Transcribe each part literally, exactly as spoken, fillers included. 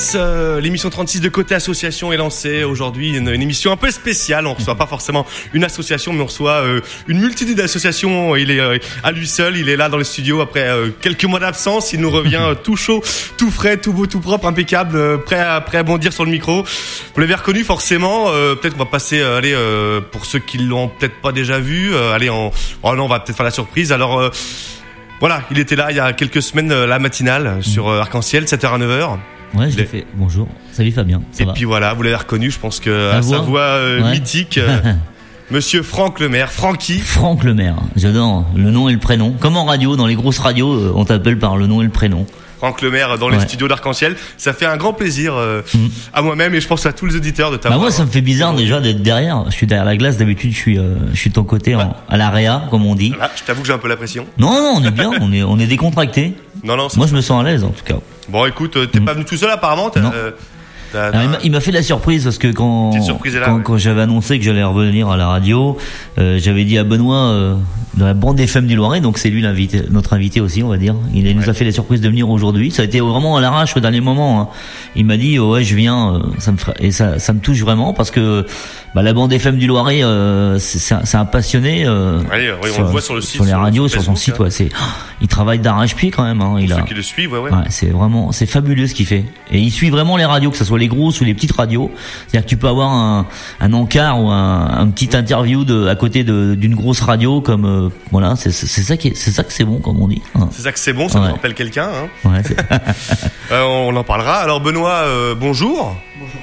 trente-six, euh, l'émission trente-six de Côté Association est lancée aujourd'hui, une, une émission un peu spéciale. On reçoit pas forcément une association, mais on reçoit euh, une multitude d'associations. Il est euh, à lui seul, il est là dans le studio après euh, quelques mois d'absence. Il nous revient euh, tout chaud, tout frais, tout beau, tout propre, impeccable, euh, prêt à prêt à bondir sur le micro. Vous l'avez reconnu forcément. Euh, peut-être qu'on va passer, euh, allez, euh, pour ceux qui l'ont peut-être pas déjà vu, euh, allez, en, oh non, on va peut-être faire la surprise. Alors euh, voilà, il était là il y a quelques semaines, euh, la matinale sur euh, Arc-en-Ciel, sept heures à neuf heures. Ouais, je l'ai fait. Bonjour. Salut Fabien. Ça Et va puis voilà, vous l'avez reconnu, je pense que La à voix. sa voix euh, Ouais. mythique, euh, Monsieur Franck Lemaire, Francky. Franck Lemaire. J'adore le nom et le prénom. Comme en radio, dans les grosses radios, euh, on t'appelle par le nom et le prénom. Franck Lemaire dans les Ouais. studios d'Arc-en-Ciel. Ça fait un grand plaisir euh, Mm. à moi-même et je pense à tous les auditeurs de Bah t'avoir. moi, ça me fait bizarre déjà d'être derrière. Je suis derrière la glace. D'habitude, je suis, euh, je suis de ton côté, en, à la réa, comme on dit. Voilà, je t'avoue que j'ai un peu la pression. Non, non, on est bien. On est, on est décontracté. Non, non. c'est- Moi, je me sens à l'aise, en tout cas. Bon, écoute, euh, t'es Mm. pas venu tout seul apparemment. T'as, Non. euh, t'as- Alors, il m'a- il m'a fait la surprise parce que quand Petite surprise est là, quand, ouais. quand j'avais annoncé que j'allais revenir à la radio, euh, j'avais dit à Benoît euh, de la bande F M du Loiret, donc c'est lui l'invité, notre invité aussi, on va dire. Il nous Ouais. a fait la surprise de venir aujourd'hui. Ça a été vraiment à l'arrache au dernier moment. Hein. Il m'a dit oh, ouais je viens, euh, ça me fera... et ça ça me touche vraiment parce que bah, la bande F M du Loiret, euh, c'est, c'est, un, c'est un passionné. Euh, Ouais, ouais, on le voit sur le site, sur les sur- radios, sur sur son Facebook, site. Ouais, c'est il travaille d'arrache-pied quand même. Hein. Il Pour a ceux qui le suivent, ouais, ouais. Ouais, c'est vraiment, c'est fabuleux ce qu'il fait. Et il suit vraiment les radios, que ce soit les grosses ou les petites radios. C'est-à-dire que tu peux avoir un, un encart ou un, un petit interview de, à côté de, d'une grosse radio, comme euh, voilà, c'est, c'est, c'est ça qui est, c'est ça que c'est bon, comme on dit. Hein. C'est ça que c'est bon, ça Ouais. me rappelle quelqu'un. Hein. Ouais, c'est... Euh, on en parlera. Alors Benoît, euh, bonjour. Bonjour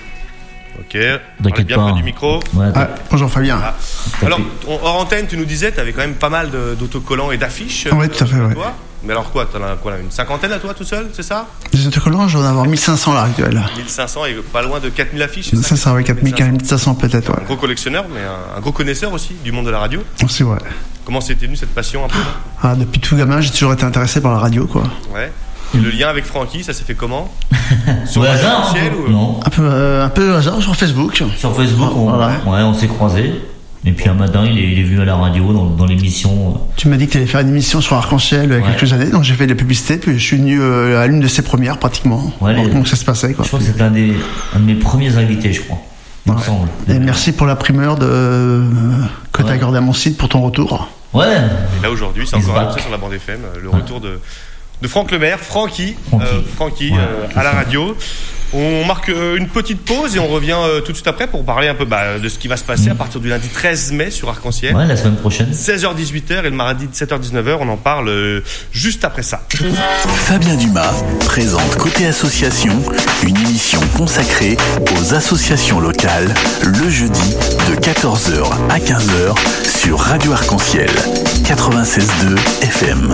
Fabien. Ok. Parlez T'inquiète bien pas. près du micro. Ouais, Ah, bonjour Fabien. Ah. Alors, on- hors antenne, tu nous disais, tu avais quand même pas mal de- d'autocollants et d'affiches. Ouais, tout à fait, euh, ouais. toi. Mais alors quoi, t'en as quoi là, une cinquantaine à toi tout seul, c'est ça Des autocollants, je vais en avoir mille cinq cents à l'heure actuelle. mille cinq cents et pas loin de quatre mille affiches. Ça, ça va quatre mille, mille cinq cents peut-être, Un ouais. gros collectionneur, mais un, un gros connaisseur aussi du monde de la radio. C'est vrai. Comment c'était venu cette passion un peu là Ah, depuis tout gamin, j'ai toujours été intéressé par la radio, quoi. Ouais. Et le lien avec Francky, ça s'est fait comment Au hasard, Arc-en-Ciel hein. ou- Non. Un peu, euh, un peu hasard sur Facebook. Sur Facebook, on, Voilà. ouais, on s'est croisés. Et puis un matin, il est, il est venu à la radio dans, dans l'émission. Tu m'as dit que tu allais faire une émission sur Arc-en-Ciel il y a Ouais. quelques années, donc j'ai fait de la publicité, puis je suis venu euh, à l'une de ses premières pratiquement. Ouais, les- Donc ça se passait, quoi. Je crois que c'était un des, un de mes premiers invités, je crois. Il me Ouais. semble. Et merci pour la primeur de, euh, que tu as Ouais. accordé à mon site pour ton retour. Ouais. Et là aujourd'hui, c'est He's encore back. annoncé sur la bande F M, euh, le retour de, de Franck Lemaire, Francky, Francky. euh, Francky Ouais, euh, c'est à la ça. radio. On marque euh, une petite pause et on revient euh, tout de suite après pour parler un peu bah, de ce qui va se passer à partir du lundi treize mai sur Arc-en-Ciel. Ouais, la semaine prochaine. seize heures dix-huit heures et le mardi de sept heures dix-neuf heures, on en parle euh, juste après ça. Fabien Dumas présente Côté Association, une émission consacrée aux associations locales, le jeudi de quatorze heures à quinze heures sur Radio Arc-en-Ciel, quatre-vingt-seize virgule deux F M.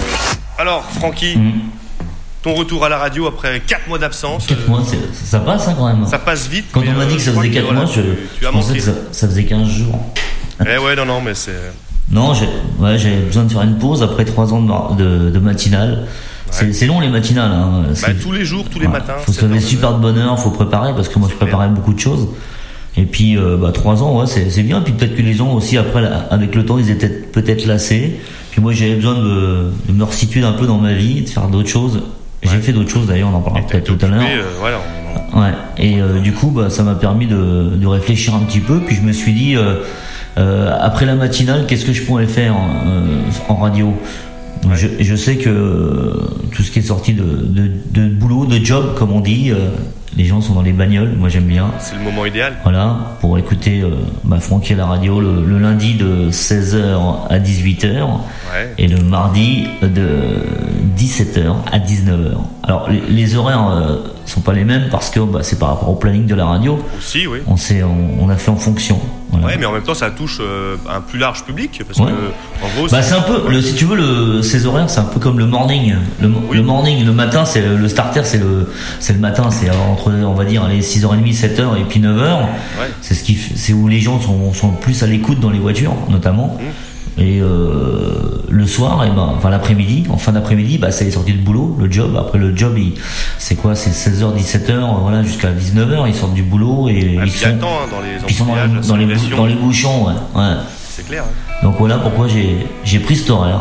Alors Francky, Mmh. ton retour à la radio après quatre mois d'absence. quatre euh, mois, c'est, ça passe hein, quand même. Ça passe vite. Quand mais, on m'a euh, dit que ça je crois faisait quatre voilà, mois, je, tu, tu je as pensais manqué. que ça, ça faisait quinze jours. Eh ouais, non, non, mais c'est... Non, j'ai, ouais, j'ai besoin de faire une pause après trois ans de, mar- de, de matinale. C'est, c'est long les matinales. Hein. Bah, C'est- tous les jours, tous les ouais, matins. faut se sept lever heures, super de bonne heure, faut préparer parce que moi je préparais beaucoup de choses. Et puis euh, bah trois ans, ouais, c'est, c'est bien. Puis peut-être que les gens aussi après, là, avec le temps, ils étaient peut-être lassés. Puis moi j'avais besoin de, de me resituer un peu dans ma vie, de faire d'autres choses. J'ai Ouais. fait d'autres choses d'ailleurs, on en parlera Et t'as peut-être été tout à l'heure. occupé, euh, voilà, on- Ouais. Et euh, du coup, bah, ça m'a permis de, de réfléchir un petit peu. Puis je me suis dit, euh, euh, après la matinale, qu'est-ce que je pourrais faire euh, en radio? Ouais. je, je sais que euh, tout ce qui est sorti de, de, de boulot, de job, comme on dit, euh, les gens sont dans les bagnoles. Moi, j'aime bien. c'est le moment idéal. Voilà, pour écouter euh, bah, Francky à la radio le, le lundi de seize heures à dix-huit heures Ouais. et le mardi de dix-sept heures à dix-neuf heures. Alors les, les horaires euh, sont pas les mêmes parce que bah, c'est par rapport au planning de la radio. Aussi, oui. On s'est, on, on a fait en fonction. Voilà. Ouais, mais en même temps, ça touche euh, un plus large public parce Ouais. que, en gros, Bah c'est un peu, le, si tu veux, le, ces horaires, c'est un peu comme le morning. Le, Oui. le morning, le matin, c'est le starter, c'est le, c'est le matin, c'est entre, on va dire, les six heures trente, sept heures et puis neuf heures. Ouais. C'est ce qui, fait- c'est où les gens sont, sont plus à l'écoute dans les voitures, notamment. Et euh, le soir, et ben, enfin l'après-midi, en fin d'après-midi, bah c'est les sorties de boulot, le job. Après le job, il, c'est quoi, c'est seize heures, dix-sept heures, voilà, jusqu'à dix-neuf heures, ils sortent du boulot et Ah, ils puis il y a sont, le temps hein, dans les ils sont dans, embouteillages, les, la dans, les, bou- circulation. dans les bouchons, ouais. ouais. C'est clair. hein. Donc voilà pourquoi j'ai, j'ai pris cet horaire.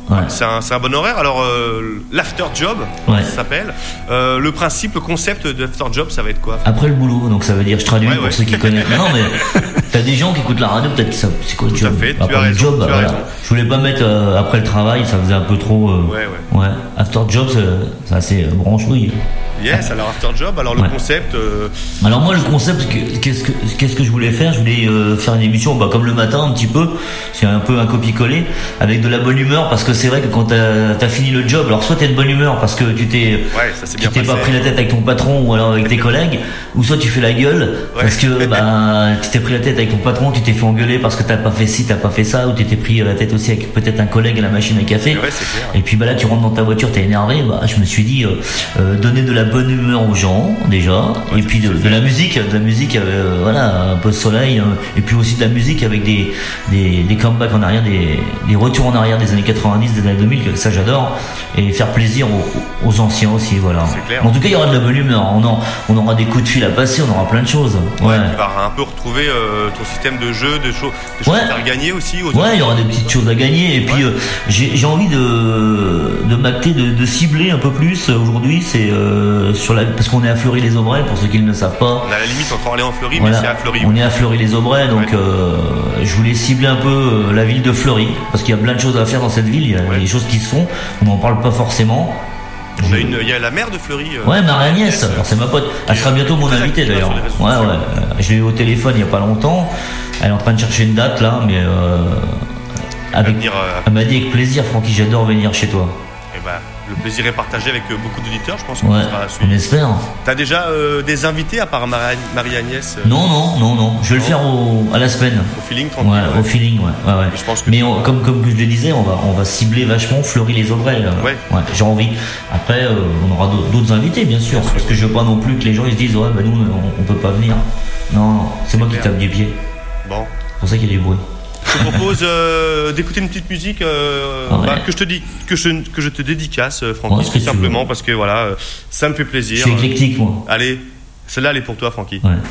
Ouais. C'est un, c'est un bon horaire. Alors, euh, l'after job, Ouais. ça s'appelle. Euh, le principe, le concept de l'after job, ça va être quoi? Après le boulot, donc ça veut dire, je traduis Ouais, pour ouais. ceux qui connaissent. Non, mais t'as des gens qui écootent la radio, peut-être que ça, c'est quoi le Tout à job? fait, tu Après as le raison, job, tu bah, as voilà. raison. Je voulais pas mettre euh, après le travail, ça faisait un peu trop. Euh, Ouais, ouais. ouais. After job, c'est, c'est assez euh, branchouille. Yes, alors after job, alors le Ouais. concept. Euh, Alors moi le concept, que- qu'est-ce que qu'est-ce que je voulais faire? Je voulais euh, faire une émission, bah, comme le matin un petit peu, c'est un peu un copier-coller, avec de la bonne humeur, parce que c'est vrai que quand t'as as fini le job, alors soit t'es de bonne humeur parce que tu t'es ouais, ça s'est tu bien t'es passé. pas pris la tête avec ton patron ou alors avec tes collègues, ou soit tu fais la gueule Ouais. parce que bah tu t'es pris la tête avec ton patron, tu t'es fait engueuler parce que t'as pas fait ci, t'as pas fait ça, ou tu t'es pris la tête aussi avec peut-être un collègue à la machine à café. Ouais, c'est clair. Et puis bah là tu rentres dans ta voiture, t'es énervé, bah je me suis dit euh, euh, donner de la bonne humeur aux gens déjà, Ouais, et puis de, de la musique, de la musique euh, voilà, un peu de soleil, euh, et puis aussi de la musique avec des des, des comebacks en arrière, des, des retours en arrière des années quatre-vingt-dix, des années deux mille, que ça j'adore, et faire plaisir aux, aux anciens aussi, voilà. C'est clair. En tout cas il y aura de la bonne humeur, on, en, on aura des coups de fil à passer, on aura plein de choses. Ouais. Tu vas un peu retrouver euh, ton système de jeu, de choses, des choses Ouais. à faire gagner aussi aux Ouais, il y aura des petites choses à gagner, et puis Ouais. euh, j'ai j'ai envie de de m'acter, de, de cibler un peu plus euh, aujourd'hui, c'est euh, sur la parce qu'on est à Fleury-les-Aubrais, pour ceux qui ne le savent pas. On a à la limite encore aller en Fleury, Voilà, mais c'est à Fleury. on est à Fleury-les-Aubrais, donc Ouais. euh, je voulais cibler un peu euh, la ville de Fleury, parce qu'il y a plein de choses à faire dans cette ville, il y a Ouais. des choses qui se font, on n'en parle pas forcément. On a Je- une, il y a la maire de Fleury. euh, Ouais, Marie-Agnès, Agnès, alors c'est ma pote. Elle sera bientôt mon très invitée active d'ailleurs. sur les réseaux Ouais, sociaux. ouais. Euh, Je l'ai eu au téléphone il y a pas longtemps. Elle est en train de chercher une date là, mais euh, Elle va avec, venir, euh, elle m'a dit avec plaisir, Francky, j'adore venir chez toi. eh ben, le plaisir est partagé avec euh, beaucoup d'auditeurs, je pense qu'on Ouais, sera à on suivre. espère. T'as déjà euh, des invités à part Marie- Marie-Agnès euh, Non, non, non, non. Je vais le Non. faire au, à la semaine. au feeling tranquille? Ouais, ouais. au feeling, ouais. ouais, ouais. Mais je pense que Mais tu- on- comme, comme je le disais, on va, on va cibler vachement Fleury-les-Aubrais. là. Ouais. J'ai envie. Après, euh, on aura d'autres- d'autres invités, bien sûr. Parce que je veux pas non plus que les gens ils se disent, ouais, bah nous, on, on peut pas venir. Non, non, c'est moi qui clair. tape du pied. Bon. C'est pour ça qu'il y a du bruit. Je te propose euh, d'écouter une petite musique euh, Ah ouais. bah, que je te dis, que je, que je te dédicace, euh, Francky, Ouais, ce que tout tu simplement veux. parce que voilà, euh, ça me fait Je plaisir. suis éclectique, moi. Allez, celle-là, elle est pour toi, Francky. Ouais.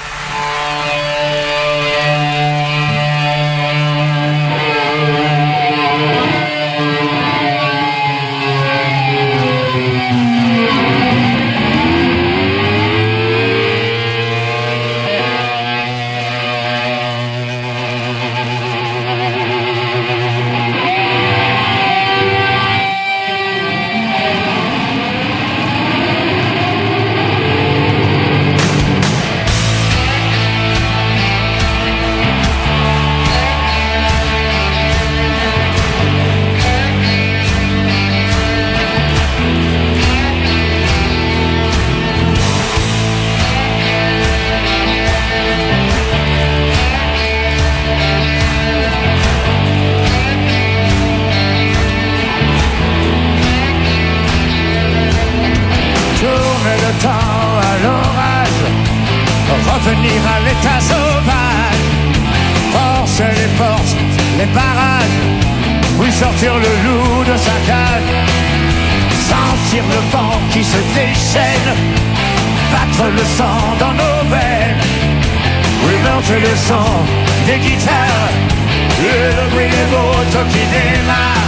Tourner le temps à l'orage, revenir à l'état sauvage, forcer les portes, les barrages, oui sortir le loup de sa cage, sentir le vent qui se déchaîne, battre le sang dans nos veines, oui monter le son des guitares, et le bruit des motos qui démarrent,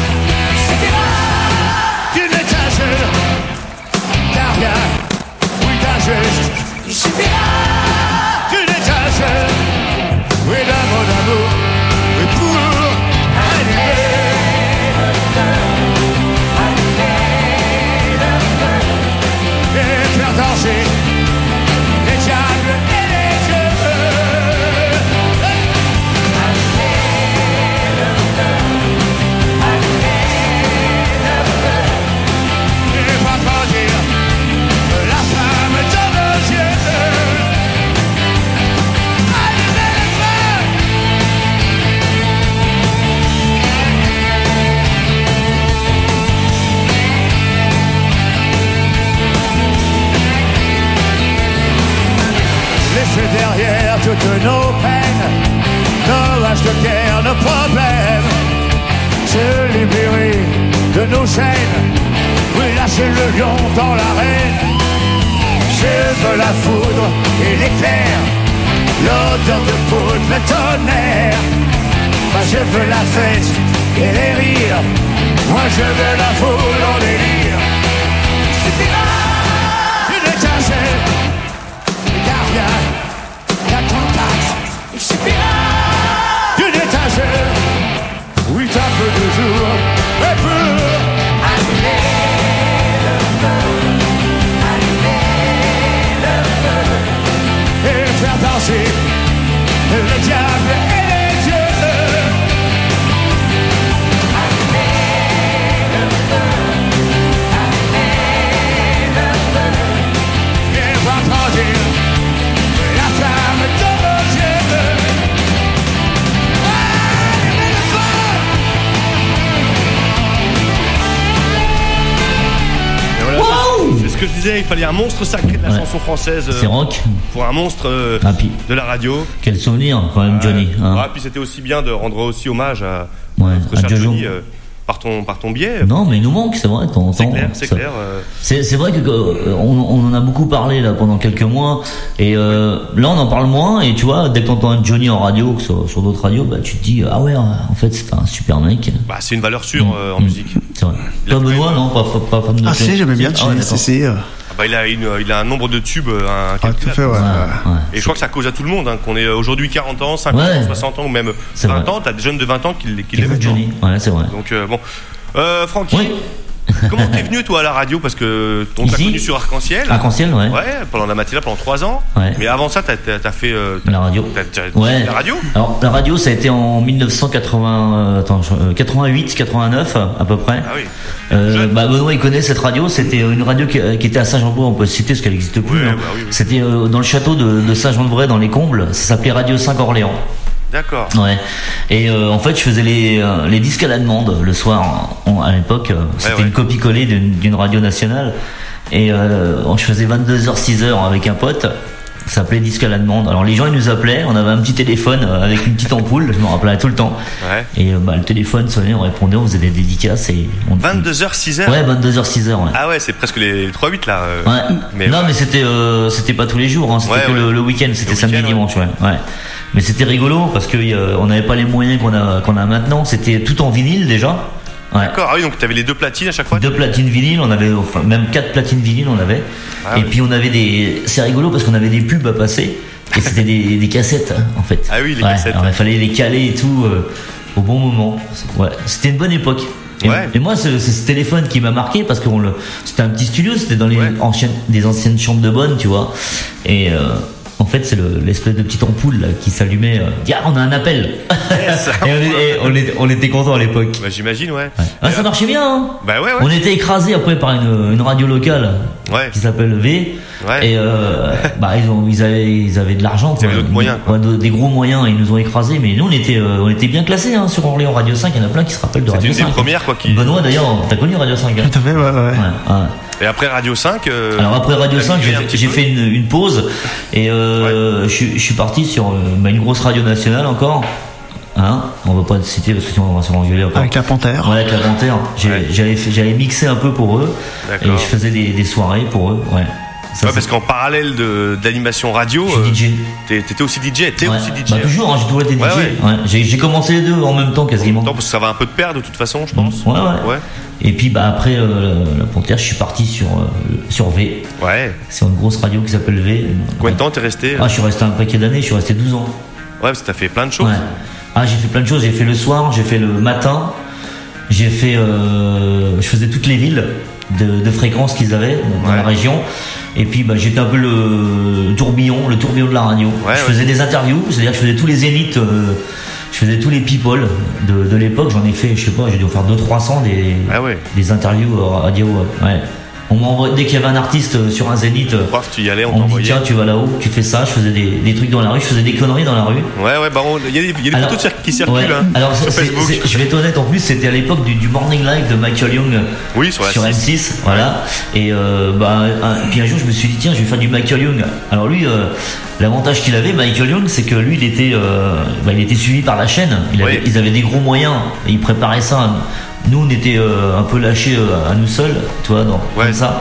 d'une étagère. Derrière, oui d'un geste, il suffira d'une étincelle, oui d'un mot d'amour, oui pour allumer le feu, allumer le feu, et faire danser les diables et les dieux. Allumer le feu, allumer le feu, et pas pas dire la flamme dans nos yeux. Allumez le feu. Laissez derrière toutes nos peines, nos haches de guerre, nos problèmes, se libérer de nos chaînes, oui lâcher le lion dans l'arène. Je veux la foudre et l'éclair, l'odeur de poudre, le tonnerre. Moi je veux la fête et les rires, Moi je veux la foule en délire. Il suffira d'une étincelle, car rien qu'à contact. Il suffira d'une étincelle, oui un peu de jour, et pour allumer le feu, allumer le feu, et faire danser le diable et les dieux. Allumer le feu, allumer le feu, et voir grandir la flamme de nos yeux. Allumer le feu. Et voilà, Wow. c'est- c'est ce que je disais, il fallait un monstre sacré de la Ouais. chanson française euh, C'est rock. pour un monstre euh, Ah, puis, de la radio. quel souvenir quand même, Johnny. hein. Ouais, puis c'était aussi bien de rendre aussi hommage à Ouais, notre à cher Jojo. Johnny euh, par ton par ton biais. Non, mais il nous manque, c'est vrai. de temps en C'est temps, clair, c'est ça- clair. euh, C'est, c'est vrai que euh, on, on en a beaucoup parlé là pendant quelques mois et euh, là on en parle moins et tu vois dès que t'entends un Johnny en radio sur, sur d'autres radios bah tu te dis ah ouais en fait c'est un super mec. Bah, c'est une valeur sûre euh, en Mm. musique. C'est vrai. Il a Toi trouvé- Benoît non pas pas, pas fan de Ah si, j'aimais bien Ah ouais, Johnny, d'accord. c'est, c'est, euh, Ah bah, il a une, il a un nombre de tubes euh, ah, tout à incalculable. fait, ouais. Ouais, ouais. Et je crois que ça cause à tout le monde, hein, qu'on ait aujourd'hui quarante ans, cinquante Ouais. ans, soixante ans ou même C'est vingt vrai. ans, t'as des jeunes de vingt ans qui, l- qui Écoute, l'aiment. Johnny ouais c'est vrai. Donc euh, bon, euh, Francky, Oui. comment t'es venu toi à la radio? Parce que on t'a Ici connu sur Arc-en-Ciel. Arc-en-Ciel ouais. Ouais, pendant la matinale pendant trois ans. Ouais. Mais avant ça, t'as, t'as, t'as fait euh, La radio. t'as, t'as- Ouais. la radio. Alors la radio ça a été en mille neuf cent quatre-vingts euh, attends, euh, quatre-vingt-huit quatre-vingt-neuf à peu près. Ah oui. Euh, Jeune. bah Benoît il connaît cette radio, c'était une radio qui, qui était à Saint-Jean-de-Bray, on peut citer parce qu'elle n'existe plus. Ouais, hein. bah oui, oui. C'était euh, dans le château de, de Saint-Jean-de-Bray dans les Combles, ça s'appelait Radio cinq Orléans. D'accord. Ouais. Et euh, en fait je faisais les, euh, les disques à la demande le soir en- à l'époque, euh, c'était ouais. une copie-collée d'une, d'une radio nationale et euh, je faisais vingt-deux heures six heures avec un pote. Ça s'appelait disque à la demande. Alors les gens ils nous appelaient, on avait un petit téléphone euh, avec une petite ampoule, je me rappelais tout le temps. Ouais. Et euh, bah, le téléphone sonnait, on répondait, on faisait des dédicaces et on vingt-deux heures six heures. Ouais, vingt-deux heures six heures, ouais. Ah ouais, c'est presque les trois huit là. euh. Ouais. Mais non, ouais. mais c'était euh, c'était pas tous les jours, hein. C'était Ouais, que ouais. le, le week-end, c'était Le samedi week-end, dimanche, ouais. ouais. Mais c'était rigolo parce que euh, on n'avait pas les moyens qu'on a qu'on a maintenant. C'était tout en vinyle déjà. Ouais. D'accord. Ah oui, donc t'avais les deux platines à chaque fois. Deux platines vinyle, on avait enfin même quatre platines vinyle, on avait. Ah et ouais. puis on avait des, c'est rigolo parce qu'on avait des pubs à passer et c'était des, des cassettes hein, en fait. Ah oui, les Ouais, cassettes. alors il fallait les caler et tout euh, au bon moment. Ouais, c'était une bonne époque. Et, Ouais. et moi, c'est c'est ce téléphone qui m'a marqué parce que on le, c'était un petit studio, c'était dans les Ouais. anciennes, des anciennes chambres de bonne, tu vois. Et euh, en fait, c'est le- l'espèce de petite ampoule là, qui s'allumait. Euh, Tiens, on a un appel. Yes. et on, est- et on, est- on était contents à l'époque. Bah j'imagine, ouais. Ouais. Ah, ça marchait bien. Hein. Bah ouais, ouais. On était écrasés après par une, une radio locale Ouais. qui s'appelle V. Ouais. Et euh, bah ils ont ils avaient ils avaient de l'argent. Ils avaient d'autres moyens, quoi. Ouais, de- des gros moyens. Ils nous ont écrasés. Mais nous on était euh, on était bien classés hein, sur Orléans Radio cinq. Il y en a plein qui se rappellent de C'était Radio une des cinq. premières, quoi, qui- Benoît d'ailleurs, t'as connu Radio cinq hein. Tout à fait, ouais, ouais. Ouais, ouais. Et après Radio cinq. euh, Alors après Radio t'as cinq, migré j'ai un fait, petit j'ai peu. fait une, une pause et euh, je, suis- je suis parti sur euh, bah, une grosse radio nationale encore. Hein, on va pas te citer parce que sinon on va se engueuler encore. Avec la Panthère. Ouais, avec la Panthère. J'ai- Ouais. J'avais fait- j'avais mixé un peu pour eux et D'accord. je faisais des, des soirées pour eux. Ouais. Ça, Ouais, c'est- parce qu'en parallèle de, d'animation radio, je suis euh, D J. t'es- t'étais aussi D J. T'es Ouais. aussi D J. Bah, toujours, hein, j'ai toujours été D J. Ouais, ouais. Ouais. J'ai j'ai commencé les deux en même temps quasiment. Non, parce que ça va un peu de pair de toute façon, je pense. Ouais, ouais. Ouais. Et puis bah après euh, la Panthère, je suis parti sur euh, sur V. Ouais. C'est une grosse radio qui s'appelle V. Combien de temps t'es resté? Ah, je suis resté un paquet d'années. Je suis resté douze ans. Ouais, parce que t'as fait plein de choses. Ouais. Ah, j'ai fait plein de choses. J'ai fait le soir, j'ai fait le matin, j'ai fait, euh, je faisais toutes les villes de, de fréquences qu'ils avaient dans Ouais. la région. Et puis, bah, j'étais un peu le tourbillon, le tourbillon de la radio. Ouais, je ouais. faisais des interviews, c'est-à-dire que je faisais tous les zéniths, euh, je faisais tous les people de, de l'époque. J'en ai fait, je sais pas, j'ai dû en faire deux trois cents des, Ah ouais. des interviews euh, radio. Ouais. On m'envoie dès qu'il y avait un artiste euh, sur un zénith. euh, Paf, tu y allais, on on me dit t'envoyait. tiens, tu vas là-haut, tu fais ça. Je faisais des, des trucs dans la rue, je faisais des conneries dans la rue. Ouais, ouais, bah on- il y a des, il y a des Alors, photos qui circulent ouais. hein, Alors, sur c'est- Facebook. c'est- je vais être honnête, en plus, c'était à l'époque du, du Morning Live de Michael Young Oui, sur la sur M six. six, voilà. Et euh, bah, un, puis un jour, je me suis dit, tiens, je vais faire du Michael Young. Alors lui, euh, l'avantage qu'il avait, Michael Young, c'est que lui, il était, euh, bah, il était suivi par la chaîne. Il avait- Oui. Ils avaient des gros moyens et ils préparaient ça. Nous, on était euh, un peu lâchés euh, à nous seuls, tu vois, dans, Ouais. comme ça.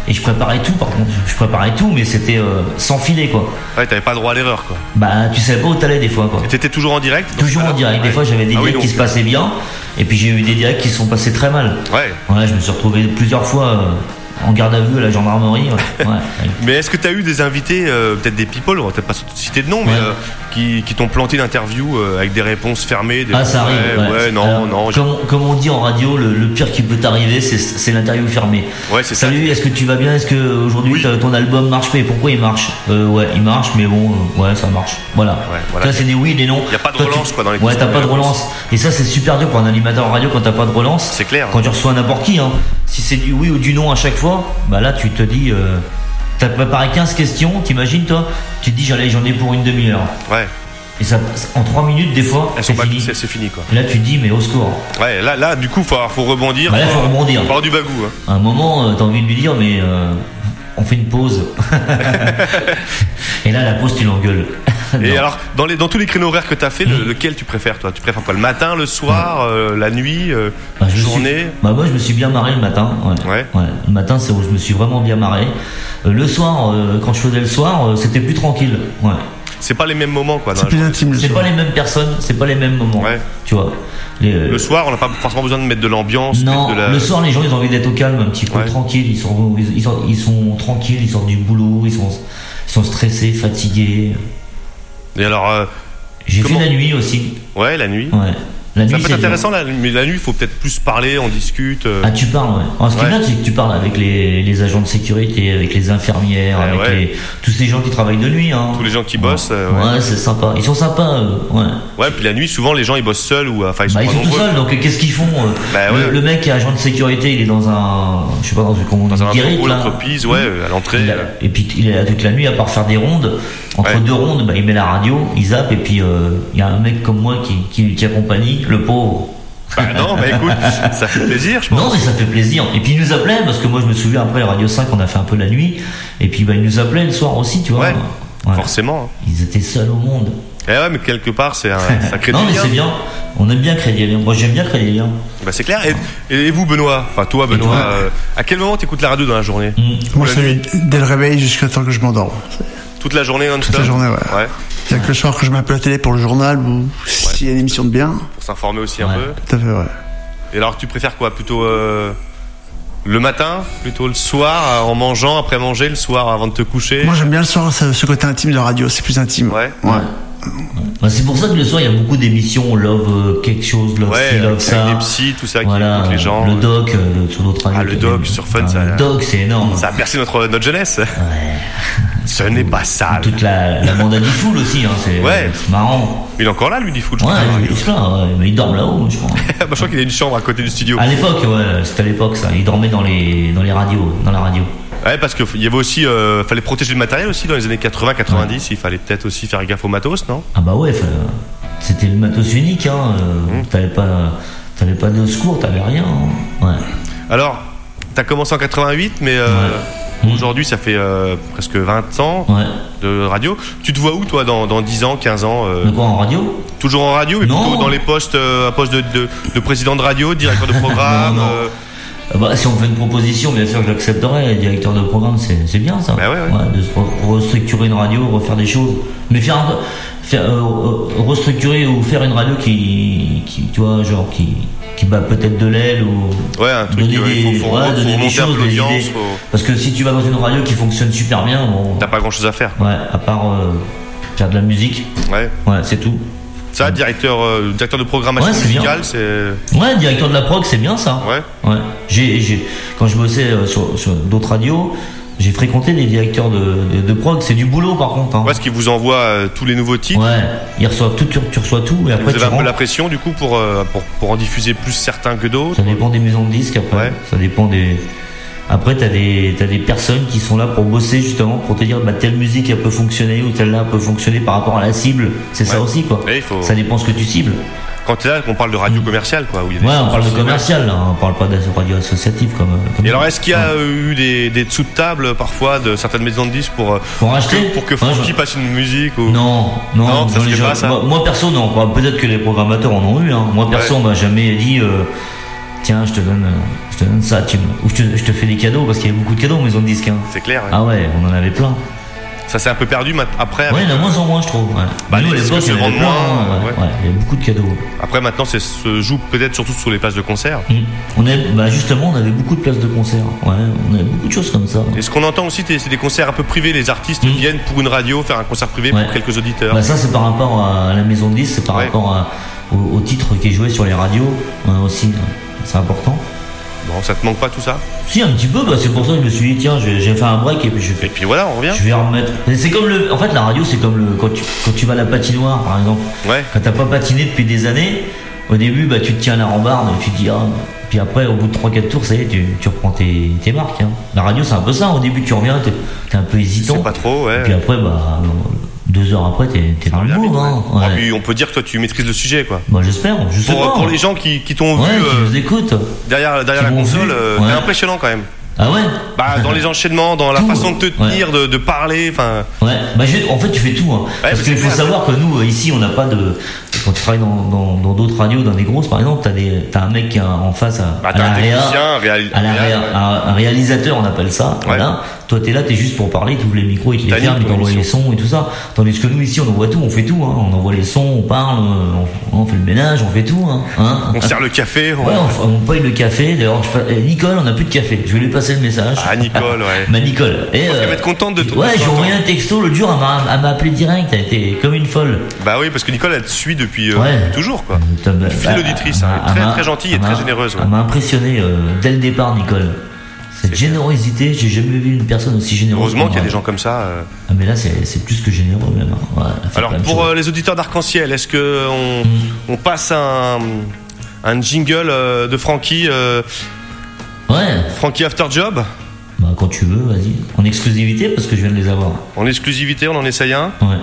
et je préparais tout. Par contre, je préparais tout, mais c'était euh, sans filet, quoi. Ouais, t'avais pas le droit à l'erreur, quoi. Bah, tu savais pas où t'allais des fois, quoi. Et t'étais toujours en direct? Toujours en direct. Ouais. Des fois, j'avais des ah, directs oui, qui se passaient bien, et puis j'ai eu des directs qui se sont passés très mal. Ouais. Ouais, je me suis retrouvé plusieurs fois euh, en garde à vue à la gendarmerie. Ouais. Ouais. Mais est-ce que t'as eu des invités, euh, peut-être des people, on va peut-être pas citer de nom, mais Ouais. euh, qui, qui t'ont planté l'interview euh, avec des réponses fermées? Des... Ah, ça arrive. Ouais, Ouais, ouais, non, Alors, non. Comme, on- comme on dit en radio, le, le pire qui peut t'arriver, c'est, c'est l'interview fermée. Ouais, c'est ça. Salut, est-ce que tu vas bien? Est-ce que aujourd'hui Oui. t'as- ton album marche? Mais pourquoi il marche? euh, Ouais, il marche, mais bon, euh, ouais, ça marche. Voilà. Ouais, voilà. Ça, c'est des oui, des non. Y a pas de Toi, relance, tu- quoi, dans les Ouais, t'as questions, pas de les relance. Et ça, c'est super dur pour un animateur en radio quand t'as pas de relance. C'est clair. Quand tu reçois n'importe qui, hein. Si c'est du oui ou du non à chaque fois, bah là, tu te dis, euh, t'as préparé quinze questions, t'imagines, toi? Tu te dis, j'allais, j'en ai pour une demi-heure. Ouais. Et ça, en trois minutes, des fois, Elles c'est sont pas... fini. c'est, c'est fini, quoi. Et là, tu te dis, mais au secours. Ouais, là, là, du coup, faut, faut rebondir. Bah là, faut rebondir. Faut avoir du bagou, hein. À un moment, euh, t'as envie de lui dire, mais euh, on fait une pause. Et là, la pause, tu l'engueules. Et Non. alors, dans, les, dans tous les créneaux horaires que t'as fait, le- Mm. lequel tu préfères, toi? Tu préfères quoi? Le matin, le soir, euh, la nuit, euh, Bah, je me journée? suis- Bah, moi, je me suis bien marré le matin. Ouais. Ouais. Le matin, c'est où je me suis vraiment bien marré. Euh, le soir, euh, quand je faisais le soir, euh, c'était plus tranquille. Ouais. C'est pas les mêmes moments, quoi. dans C'est la plus journée. intime le C'est soir. pas les mêmes personnes, c'est pas les mêmes moments. Ouais. Tu vois. Les, euh, Le soir, on n'a pas forcément besoin de mettre de l'ambiance. Non, mettre de la... le soir, les gens, ils ont envie d'être au calme, un petit peu Ouais. tranquille. Ils sont, ils, ils sont, ils sont tranquilles, ils sortent du boulot, ils sont, ils sont stressés, fatigués. Et alors, euh, J'ai Comment- fait la nuit aussi. ouais, la nuit. Ouais. La nuit, Ça peut c'est être dur. intéressant, là, mais la nuit, il faut peut-être plus parler, on discute. euh. Ah, tu parles, ouais. Alors, ce qui Ouais. est bien, c'est que tu parles avec les, les agents de sécurité, avec les infirmières, Ouais, avec ouais. les, tous ces gens qui travaillent de nuit. Hein. Tous les gens qui Ouais. bossent, euh, ouais, ouais. c'est sympa. Ils sont sympas, eux. Ouais. Ouais, puis la nuit, souvent, les gens, ils bossent seuls ou, enfin, ils sont Bah, ils pas sont tout nombreux. seuls, donc qu'est-ce qu'ils font euh, Bah, le, ouais. le mec qui est agent de sécurité, il est dans un, je sais pas, dans une, comment on Dans dit, un guérite, entrepôt, là. l'entreprise, ouais, à l'entrée. Il a- euh. et puis il est là toute la nuit à part faire des rondes. Entre Ouais. deux rondes, bah, il met la radio, il zappe et puis euh, il y a un mec comme moi qui, qui, qui accompagne, le pauvre. Bah non, bah écoute, ça fait plaisir, je pense. Non, mais ça fait plaisir. Et puis il nous appelait parce que moi je me souviens après Radio cinq, on a fait un peu la nuit. Et puis bah, il nous appelait le soir aussi, tu vois. Ouais, Voilà. forcément. Ils étaient seuls au monde. Eh ouais, mais quelque part, c'est un, ça crée Non, du mais lien. c'est bien. On aime bien créer des liens. Moi j'aime bien créer des liens. Bah c'est clair. Et, et vous, Benoît, enfin toi, Benoît, toi euh, à quel moment t'écoutes la radio dans la journée? Mm. Moi, La c'est dès le réveil jusqu'à temps que je m'endorme. Toute la journée, non-stop? Toute la journée, ouais. Ouais. Il y a que le soir que je mets un peu la télé pour le journal ou s'il y a une émission de bien. Pour s'informer aussi un Ouais. peu. Tout à fait, ouais. Et alors, tu préfères quoi? Plutôt euh, le matin? Plutôt le soir, en mangeant, après manger, le soir avant de te coucher? Moi, j'aime bien le soir, ce, ce côté intime de la radio, c'est plus intime. Ouais. Ouais. Bah, c'est pour ça que le soir il y a beaucoup d'émissions Love euh, quelque chose, Love Ouais, ci, Love avec ça. des psys, tout ça, qui Voilà, écoutent les gens. le doc euh, sur d'autres radios. Ah, le doc sur Fun, Ah, ça- Le doc c'est énorme. Ça a percé notre, notre jeunesse. Ouais. Ce n'est pas sale. Toute la, la bande à Diffoul aussi, hein, c'est Ouais. c'est marrant. Il est encore là, lui, du foot, je Ouais, crois. il est tous là, ouais, mais il dort là-haut, je crois. Bah, je crois qu'il a une chambre à côté du studio. À l'époque, ouais, c'était à l'époque ça. Il dormait dans les, dans les radios, dans la radio. Ouais, parce qu'il y avait aussi, euh, fallait protéger le matériel aussi dans les années quatre-vingts quatre-vingt-dix. Il fallait peut-être aussi faire gaffe au matos, non? Ah bah ouais, fa- c'était le matos unique, hein. euh, Mmh. T'avais pas, t'avais pas de secours, t'avais rien. Hein. Ouais. Alors, t'as commencé en quatre-vingt-huit, mais euh, Ouais. Mmh. aujourd'hui, ça fait euh, presque vingt ans Ouais. de radio. Tu te vois où, toi, dans, dans dix ans, quinze ans euh, De quoi en radio? Toujours en radio, mais Non. plutôt dans les postes, euh, un poste de, de, de président de radio, directeur de programme. Non, non. euh, Ah bah, si on me fait une proposition, bien sûr que je l'accepterai. Directeur de programme, c'est, c'est bien ça. Bah ouais, ouais. de se re- restructurer une radio, refaire des choses. Mais faire, un- faire euh, euh, restructurer ou faire une radio qui, qui tu vois, genre qui, qui bat peut-être de l'aile ou Ouais, un truc, donner euh, des, il faut, faut, ouais, faut donner des remonter un choses, peu des l'audience. idées. Faut... Parce que si tu vas dans une radio qui fonctionne super bien, bon, T'as pas grand chose à faire. ouais, à part euh, faire de la musique, Ouais. ouais, c'est tout. Ça, directeur, euh, directeur de programmation Ouais, c'est bien. musicale, c'est. Ouais, directeur de la prog, c'est bien ça. Ouais. Ouais. J'ai, j'ai, quand je bossais euh, sur, sur d'autres radios, j'ai fréquenté des directeurs de, de, de prog. C'est du boulot par contre. Hein. Ouais, ce qui vous envoie euh, tous les nouveaux titres. Ouais, ils reçoivent tout, tu, tu reçois tout et après Vous tu avez un peu rentres. la pression du coup pour, euh, pour, pour en diffuser plus certains que d'autres. Ça dépend des maisons de disques après. Ouais. Ça dépend des. Après, t'as des, t'as des personnes qui sont là pour bosser justement pour te dire bah, telle musique elle peut fonctionner ou telle là peut fonctionner par rapport à la cible. C'est ça Ouais. aussi quoi. Et il faut... Ça dépend ce que tu cibles. Quand t'es là, on parle de radio commerciale quoi. Où il y a des Ouais, on choses parle de aussi, commercial, là. On parle pas de radio associative comme. comme ouais. Et alors, est-ce qu'il y a Ouais. euh, eu des, des dessous de table parfois de certaines maisons de disques pour, euh, Pour acheter que, pour que Ouais, Francky je- passe une musique ou... Non, non, Non, ça dans se les fait gens- pas, ça. Moi, moi, perso, non. Bah, peut-être que les programmateurs en ont eu. Hein. Moi perso, Ouais. on m'a jamais dit. Euh, tiens, je te donne, je te donne ça, tu me... ou je te, je te fais des cadeaux, parce qu'il y avait beaucoup de cadeaux en maison de disques. Hein. C'est clair. Ouais. Ah ouais, on en avait plein. Ça s'est un peu perdu après. Ouais, il y en a moins en moins, je trouve. Ouais. Bah, nous, à l'époque, il y en avait plein. Moins, ouais. Ouais, il y avait beaucoup de cadeaux. Après, maintenant, ça se joue peut-être surtout sur les places de concert. Mmh. On est, bah justement, on avait beaucoup de places de concert. Ouais, on avait beaucoup de choses comme ça. Et ce qu'on entend aussi, c'est des concerts un peu privés. Les artistes mmh. viennent pour une radio faire un concert privé ouais. pour quelques auditeurs. Bah ça, c'est par rapport à la maison de disques, c'est par ouais. rapport à, au, au titre qui est joué sur les radios ouais, aussi. C'est important. Bon, ça te manque pas tout ça? Si, un petit peu, bah, c'est pour ça que je me suis dit, tiens, j'ai, j'ai fait un break et puis je fais. Et puis voilà, on revient. Je vais remettre. C'est comme le. En fait, la radio, c'est comme le. Quand tu, quand tu vas à la patinoire, par exemple. Ouais. Quand t'as pas patiné depuis des années, au début, bah, tu te tiens à la rambarde et tu te dis, ah. Puis après, au bout de trois quatre tours, ça y est, tu, tu reprends tes, tes marques. Hein. La radio, c'est un peu ça. Au début, tu reviens, t'es, t'es un peu hésitant. C'est pas trop, ouais. Et puis après, bah. Deux heures après, t'es, t'es dans le move. Hein. Ouais. Ah, puis on peut dire que toi, tu maîtrises le sujet, quoi. Bah, j'espère. Je sais pour, pas. Pour les gens qui, qui t'ont ouais, vu. Qui euh, nous écoutent. Derrière, derrière la console, euh, ouais. C'est impressionnant quand même. Ah ouais. Bah dans les enchaînements, dans la tout, façon de te tenir, ouais. de, de parler, enfin. Ouais. Bah je, en fait tu fais tout. Hein. Ouais, parce qu'il faut savoir que nous ici on n'a pas de. Quand tu travailles dans, dans, dans d'autres radios, dans des grosses par exemple, t'as des t'as un mec qui est en face à, bah, à la réa, un, réal... à la réa, un réalisateur on appelle ça. Ouais. Voilà. Toi t'es là, t'es juste pour parler, t'ouvres les micros, il te les ferme, il t'envoie les sons et tout ça. Tandis que nous ici on envoie tout, on fait tout. Hein. On envoie les sons, on parle, on, on fait le ménage, on fait tout. Hein. Hein on sert le café. Ouais, on, on paye le café. D'ailleurs, je, Nicole, on a plus de café. Je vais lui passer le message. Ah Nicole, ouais. Ma Nicole. Et euh, elle va être contente de toi. Ouais, j'ai envoyé un texto l'autre jour, elle m'a, elle m'a appelé direct, elle était comme une folle. Bah oui, parce que Nicole elle te suit depuis euh, ouais. toujours quoi. Euh, bah, fidèle auditrice, hein, elle est très très gentille et très généreuse. Ouais. Elle m'a impressionné euh, dès le départ, Nicole. Cette c'est générosité, j'ai jamais vu une personne aussi généreuse. Heureusement qu'il y a des gens comme ça. Euh... Ah mais là c'est, c'est plus que généreux même. Ouais, alors pour euh, les auditeurs d'Arc-en-Ciel, est-ce que on, mm. on passe un, un jingle euh, de Francky euh, Ouais. Francky After Job? Bah quand tu veux, vas-y. En exclusivité parce que je viens de les avoir. En exclusivité, on en essaye un? Ouais.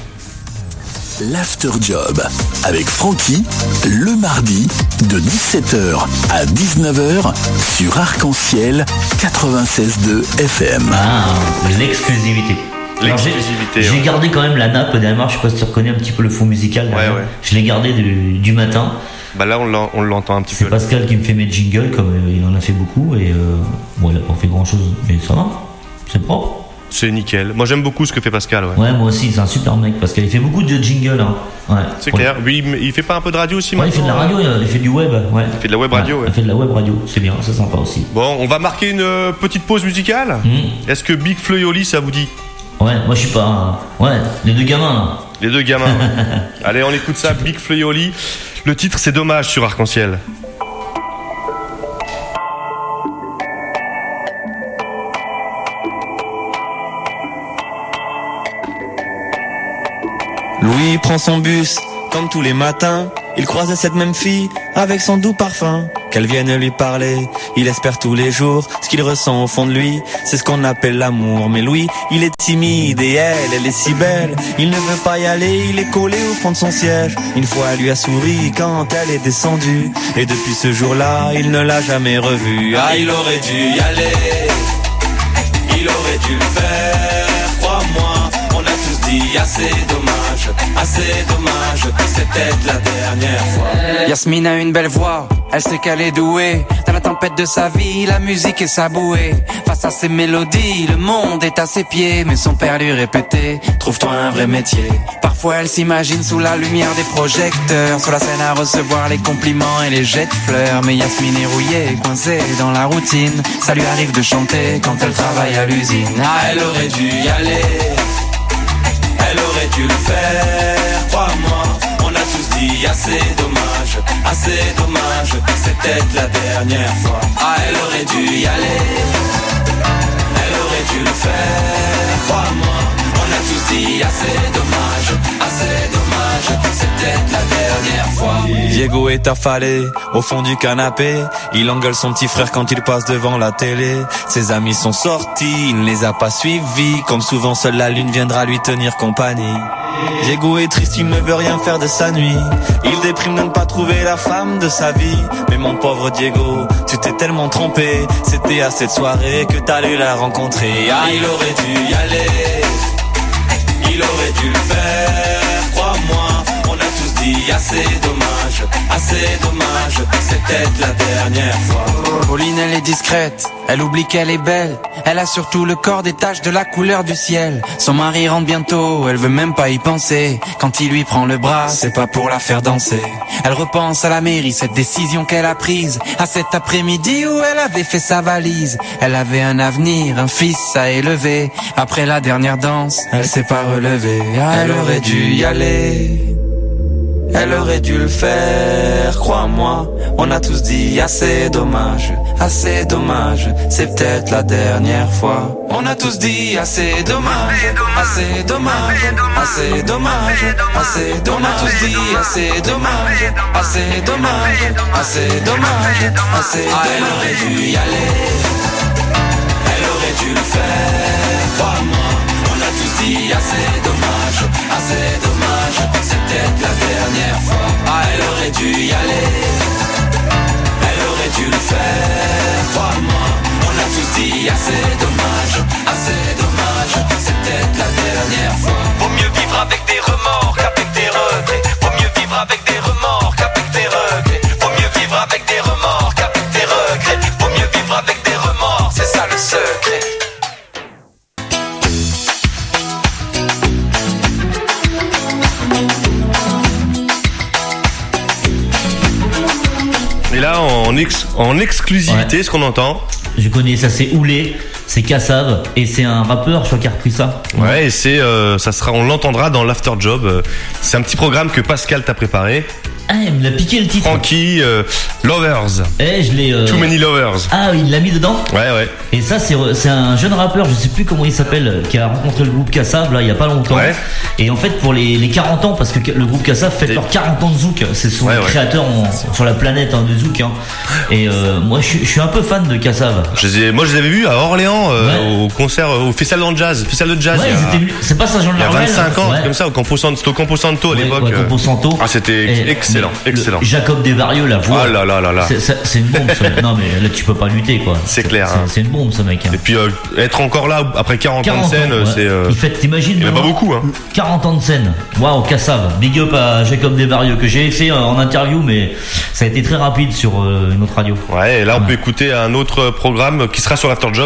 L'After Job avec Francky, le mardi de dix-sept heures à dix-neuf heures sur Arc-en-Ciel quatre-vingt-seize virgule deux F M. Ah, l'exclusivité. Alors, l'exclusivité. J'ai, ouais. j'ai gardé quand même la nappe derrière, je sais pas si tu reconnais un petit peu le fond musical. Ouais, ouais. Je l'ai gardé du, du matin. Bah là on, l'en, on l'entend un petit c'est peu. C'est Pascal là. Qui me fait mes jingles, comme euh, il en a fait beaucoup et euh, bon il a pas fait grand chose, mais ça va, c'est propre. C'est nickel. Moi j'aime beaucoup ce que fait Pascal. Ouais, ouais moi aussi, c'est un super mec. Pascal, il fait beaucoup de jingles. Hein. Ouais. C'est clair. Lui, il, il fait pas un peu de radio aussi ouais, maintenant? Il fait de la radio, il fait du web. Ouais. Il fait de la web radio. Ouais, ouais. Il fait de la web radio. C'est bien, c'est sympa aussi. Bon, on va marquer une euh, petite pause musicale. Mmh. Est-ce que Big Flo et Oli, ça vous dit? Ouais, moi je suis pas. Ouais, les deux gamins. Là. Les deux gamins. Allez, on écoute ça. Big Flo et Oli. Le titre, c'est Dommage sur Arc-en-Ciel. Louis prend son bus, comme tous les matins. Il croise cette même fille, avec son doux parfum. Qu'elle vienne lui parler, il espère tous les jours. Ce qu'il ressent au fond de lui, c'est ce qu'on appelle l'amour. Mais Louis, il est timide et elle, elle est si belle. Il ne veut pas y aller, il est collé au fond de son siège. Une fois, elle lui a souri quand elle est descendue. Et depuis ce jour-là, il ne l'a jamais revue. Ah, il aurait dû y aller, il aurait dû le faire, crois-moi. On a tous dit assez dommage, assez dommage, c'est peut-être la dernière fois. Yasmine a une belle voix, elle sait qu'elle est douée. Dans la tempête de sa vie, la musique est sa bouée. Face à ses mélodies, le monde est à ses pieds. Mais son père lui répétait, trouve-toi un vrai métier. Parfois elle s'imagine sous la lumière des projecteurs, sur la scène à recevoir les compliments et les jets de fleurs. Mais Yasmine est rouillée, coincée dans la routine. Ça lui arrive de chanter quand elle travaille à l'usine. Ah, elle aurait dû y aller, elle aurait dû le faire, crois-moi. On a tous dit assez dommage, assez dommage, c'est peut-être la dernière fois. Ah, elle aurait dû y aller, elle aurait dû le faire, crois-moi. On a tous dit assez dommage, assez dommage, c'est peut-être la dernière fois. Diego est affalé au fond du canapé. Il engueule son petit frère quand il passe devant la télé. Ses amis sont sortis, il ne les a pas suivis. Comme souvent, seule la lune viendra lui tenir compagnie. Diego est triste, il ne veut rien faire de sa nuit. Il déprime de ne pas trouver la femme de sa vie. Mais mon pauvre Diego, tu t'es tellement trompé. C'était à cette soirée que t'allais la rencontrer. Ah, il aurait dû y aller, il aurait dû le faire, crois-moi. On a tous dit assez dommage, assez dommage, c'est peut-être la dernière fois. Pauline elle est discrète, elle oublie qu'elle est belle. Elle a surtout le corps des taches de la couleur du ciel. Son mari rentre bientôt, elle veut même pas y penser. Quand il lui prend le bras, c'est pas pour la faire danser. Elle repense à la mairie, cette décision qu'elle a prise. À cet après-midi où elle avait fait sa valise. Elle avait un avenir, un fils à élever. Après la dernière danse, elle s'est pas relevée. Elle aurait dû y aller, elle aurait dû le faire, crois-moi. On a tous dit assez dommage, assez dommage, c'est peut-être la dernière fois. On a tous dit assez dommage, assez dommage, assez dommage, assez dommage. On a tous dit assez dommage, assez dommage, assez dommage, assez dommage. Elle aurait dû y aller, elle aurait dû le faire, crois-moi. On a tous dit assez dommage, assez dommage, c'est peut-être la dernière fois. Ah, elle aurait dû y aller, elle aurait dû le faire, crois-moi. On a tous dit assez dommage, assez dommage, c'est peut-être la dernière fois. Vaut mieux vivre avec des remords qu'avec des regrets. Vaut mieux vivre avec des remords qu'avec des regrets. Vaut mieux vivre avec des remords qu'avec des regrets. Vaut mieux vivre avec des remords, c'est ça le secret. Et là, en, ex, en exclusivité, ouais. Ce qu'on entend. Je connais, ça c'est Oulé, c'est Kassav, et c'est un rappeur, je crois, qui a repris ça. Ouais, ouais et c'est, euh, ça sera, on l'entendra dans l'After Job. C'est un petit programme que Pascal t'a préparé. Ah, il me l'a piqué le titre. Frankie euh, Lovers. Eh, je l'ai. Euh... Too Many Lovers. Ah, il l'a mis dedans. Ouais, ouais. Et ça, c'est c'est un jeune rappeur, je sais plus comment il s'appelle, qui a rencontré le groupe Kassav là il y a pas longtemps. Ouais. Et en fait, pour les, les quarante ans, parce que le groupe Kassav fête et... leurs quarante ans de zouk, c'est son ouais, créateur ouais. En, sur la planète hein, de zouk. Hein. Et euh, moi, je, je suis un peu fan de Kassav. Je les ai, moi, je les avais vus à Orléans euh, ouais. au concert, au festival de jazz, festival de jazz. Ouais, ils étaient, c'est pas Saint-Jean de la Il y a vingt-cinq ans, ouais. Comme ça, au Campo Santo, au Campo Santo à ouais, l'époque. Ouais, Campo Santo. Ah, c'était et, excellent, excellent. Le, Jacob Desvarieux, la voix. Ah là là là là. C'est, c'est, c'est une bombe. Ce... non mais là tu peux pas lutter quoi. C'est, c'est clair. C'est, hein. c'est une bombe ce mec. Hein. Et puis euh, être encore là après quarante, quarante ans de scène, ouais. C'est. Euh... Il fait, t'imagines. Il y en a pas beaucoup hein. quarante ans de scène. Waouh, Kassav. Big up à Jacob Desvarieux que j'ai fait en interview, mais ça a été très rapide sur euh, une autre radio. Ouais. Et là on ouais. peut écouter un autre programme qui sera sur l'After Job.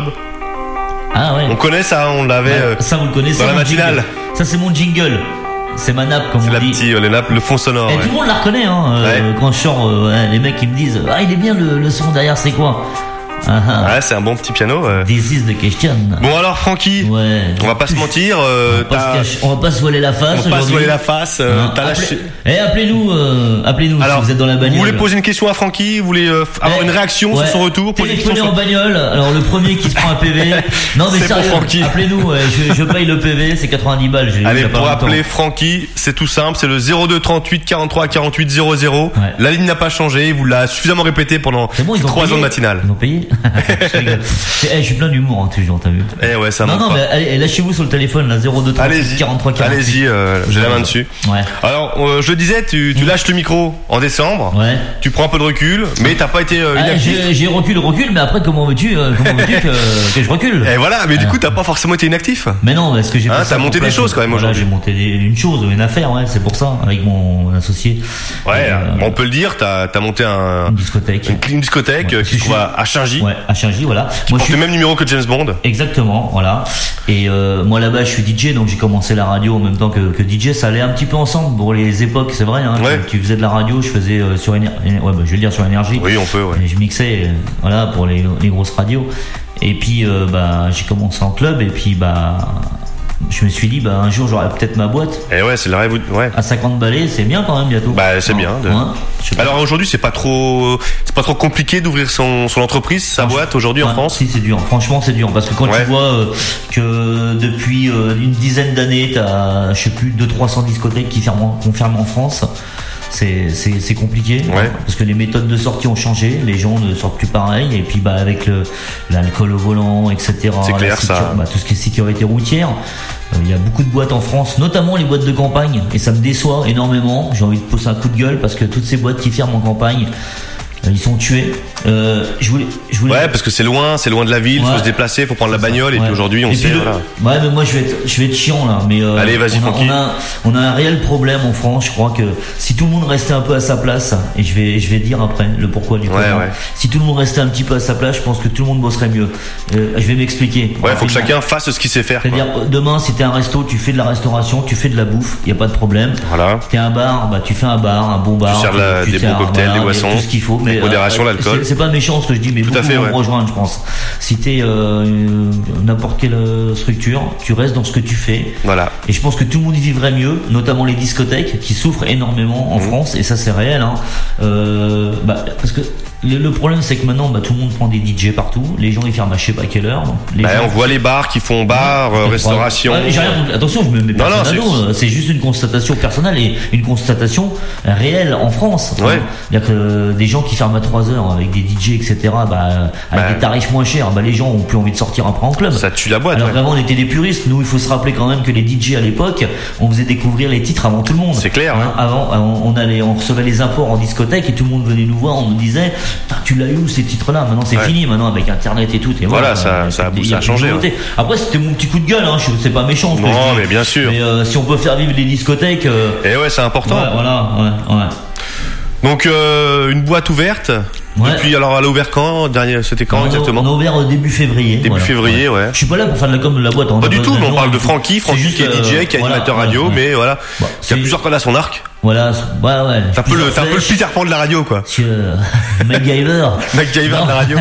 Ah ouais. On connaît ça, on l'avait. Ouais, ça vous le connaissez. Dans la matinale. Ça c'est mon jingle. C'est ma nappe, comme c'est on la dit. C'est la petite, nappe, le fond sonore. Et ouais. tout le monde la reconnaît, hein. Euh, ouais. Quand je sors, euh, les mecs ils me disent, ah il est bien le, le son derrière, c'est quoi? Ah, ah. Ouais, c'est un bon petit piano. Ouais. This is the question. Bon alors, Francky, ouais. On va pas se mentir. Euh, on, va pas se on va pas se voiler la face. On va pas se voiler la face. Euh, hein, t'as appelez, lâché. Eh, appelez-nous, euh, appelez-nous alors, si vous êtes dans la bagnole. Vous voulez poser une question à Francky? Vous voulez euh, avoir eh, une réaction ouais. sur son retour? Téléphonez en bagnole. Alors le premier qui se prend un P V. Non mais c'est sérieux, appelez-nous. Ouais, je, je paye le P V, c'est quatre-vingt-dix balles. J'ai Allez, pour appeler Francky, c'est tout simple. C'est le zéro deux trente-huit quarante-trois quarante-huit zéro zéro. Ouais. La ligne n'a pas changé. Vous l'a suffisamment répété pendant trois ans de matinale. Ils ont payé. Eh, je suis plein d'humour, hein, toujours, t'as vu. Eh ouais, ça Non, non, pas. mais allez, lâchez-vous sur le téléphone, là, zéro deux trente-huit quarante-trois quarante-huit. Allez-y, euh, j'ai la main dessus. Ouais. Alors, euh, je le disais, tu, tu lâches le micro en décembre. Ouais. Tu prends un peu de recul, mais t'as pas été euh, inactif. Ah, j'ai, j'ai recul, recul, mais après, comment veux-tu, euh, comment veux-tu que, que je recule? Et voilà, mais euh. du coup, t'as pas forcément été inactif. Mais non, parce que j'ai hein, t'as monté des choses quand même voilà, aujourd'hui. J'ai monté des, une chose, une affaire, ouais, c'est pour ça, avec mon associé. Ouais, euh, on peut le dire, t'as, t'as monté un, une discothèque. Une, une discothèque ouais, qui se trouve à, à Changy. Ouais, à Changy, voilà. Qui moi, porte je suis... le même numéro que James Bond. Exactement, voilà. Et euh, moi là-bas, je suis D J, donc j'ai commencé la radio en même temps que, que D J. Ça allait un petit peu ensemble pour les époques, c'est vrai. Hein, ouais. tu, tu faisais de la radio, je faisais euh, sur éner... ouais, bah, je vais le dire sur énergie. Oui, on peut. Ouais. Et je mixais, euh, voilà, pour les, les grosses radios. Et puis, euh, bah, j'ai commencé en club, et puis, bah. Je me suis dit, bah, un jour, j'aurai peut-être ma boîte. Et ouais, c'est le rêve, ouais. À cinquante balais, c'est bien quand même, bientôt. Bah, c'est non, bien. De... hein, alors aujourd'hui, c'est pas trop, c'est pas trop compliqué d'ouvrir son, son entreprise, sa boîte aujourd'hui ouais, en France. Si, c'est dur. Franchement, c'est dur. Parce que quand ouais. tu vois euh, que depuis euh, une dizaine d'années, t'as, je sais plus, deux trois cents discothèques qui ferment, qu'on ferme en France. C'est, c'est, c'est compliqué ouais. parce que les méthodes de sortie ont changé, les gens ne sortent plus pareil, et puis bah avec le, l'alcool au volant, et cetera. C'est clair, sécur- ça. Bah, tout ce qui est sécurité routière. Il euh, y a beaucoup de boîtes en France, notamment les boîtes de campagne, et ça me déçoit énormément. J'ai envie de pousser un coup de gueule parce que toutes ces boîtes qui ferment en campagne, ils sont tués. Euh, je voulais, je voulais. Ouais, parce que c'est loin, c'est loin de la ville, Ouais. faut se déplacer, faut prendre la bagnole, et Ouais. puis aujourd'hui, on Et sait, puis le- voilà. Ouais, mais moi je vais être, je vais être chiant là, mais euh, Allez, vas-y, on, a, Francky. on a, on a un réel problème en France. Je crois que si tout le monde restait un peu à sa place, et je vais, je vais dire après le pourquoi du Ouais, comment. ouais. Si tout le monde restait un petit peu à sa place, je pense que tout le monde bosserait mieux. Euh, je vais m'expliquer. Ouais, faut que Rapidement. chacun fasse ce qu'il sait faire, quoi. C'est-à-dire, demain, si t'es un resto, tu fais de la restauration, tu fais de la bouffe, y a pas de problème. Voilà. T'es un bar, bah tu fais un bar, un bon bar. Tu sers de la- des bons cocktails, des boissons, tout ce qu'il faut. Mais avec modération, l'alcool. C'est, c'est pas méchant ce que je dis, mais Tout à beaucoup fait, vont ouais. me rejoindre, je pense. Si t'es euh, une- n'importe quelle euh, structure, tu restes dans ce que tu fais. Voilà. Et je pense que tout le monde y vivrait mieux, notamment les discothèques qui souffrent énormément en Mmh. France, et ça c'est réel. Hein. Euh, bah, parce que le, le problème c'est que maintenant, bah, tout le monde prend des D J partout. Les gens ils ferment à je sais pas quelle heure. Donc les Bah, gens- on voit les bars qui font bar, euh, restauration. Ouais, j'ai rien contre- attention, je me mets Non, non, personne à dos, euh, c'est juste une constatation personnelle et une constatation euh, réelle en France. Enfin, Ouais. c'est-à-dire que euh, des gens qui ferment à trois heures avec des D J, et cetera, bah, euh, avec Bah. des tarifs moins chers, bah, les gens ont plus envie de sortir après en club. Ça tue la boîte, Alors ouais. qu'avant on était des puristes, nous il faut se rappeler quand même que les D J à l'époque, on faisait découvrir les titres avant tout le monde. C'est clair, Hein, avant, avant, on allait, on recevait les apports en discothèque et tout le monde venait nous voir, on nous disait, Putain, tu l'as eu où ces titres-là? Maintenant c'est Ouais. fini, maintenant avec internet et tout. Et Voilà, voilà, ça- euh, ça a- il y ça a plus de changé, nouveautés. Après c'était mon petit coup de gueule, hein, je- c'est pas méchant. ce que Non, je dis. mais bien sûr. Mais euh, si on peut faire vivre les discothèques, euh, Et ouais, c'est important. ouais, voilà, ouais, ouais. Donc, euh, une boîte ouverte. Ouais. Depuis, alors, elle a ouvert quand? Dernier, c'était quand On a- exactement? On a ouvert euh, début février. Début février, ouais. Je suis pas là pour faire de la com de la boîte. hein. Pas du tout, mais on Non, parle de du tout. Francky, C'est Francky juste, qui est D J, euh, qui est voilà, animateur ouais, radio, ouais. mais voilà. Bon, Il y c'est- a plusieurs cordes à son arc. Voilà, ouais, ouais. T'es un peu le, Plusieurs t'es un peu le flèches. Peter Pan de la radio, quoi. Monsieur euh, MacGyver. MacGyver Non. de la radio.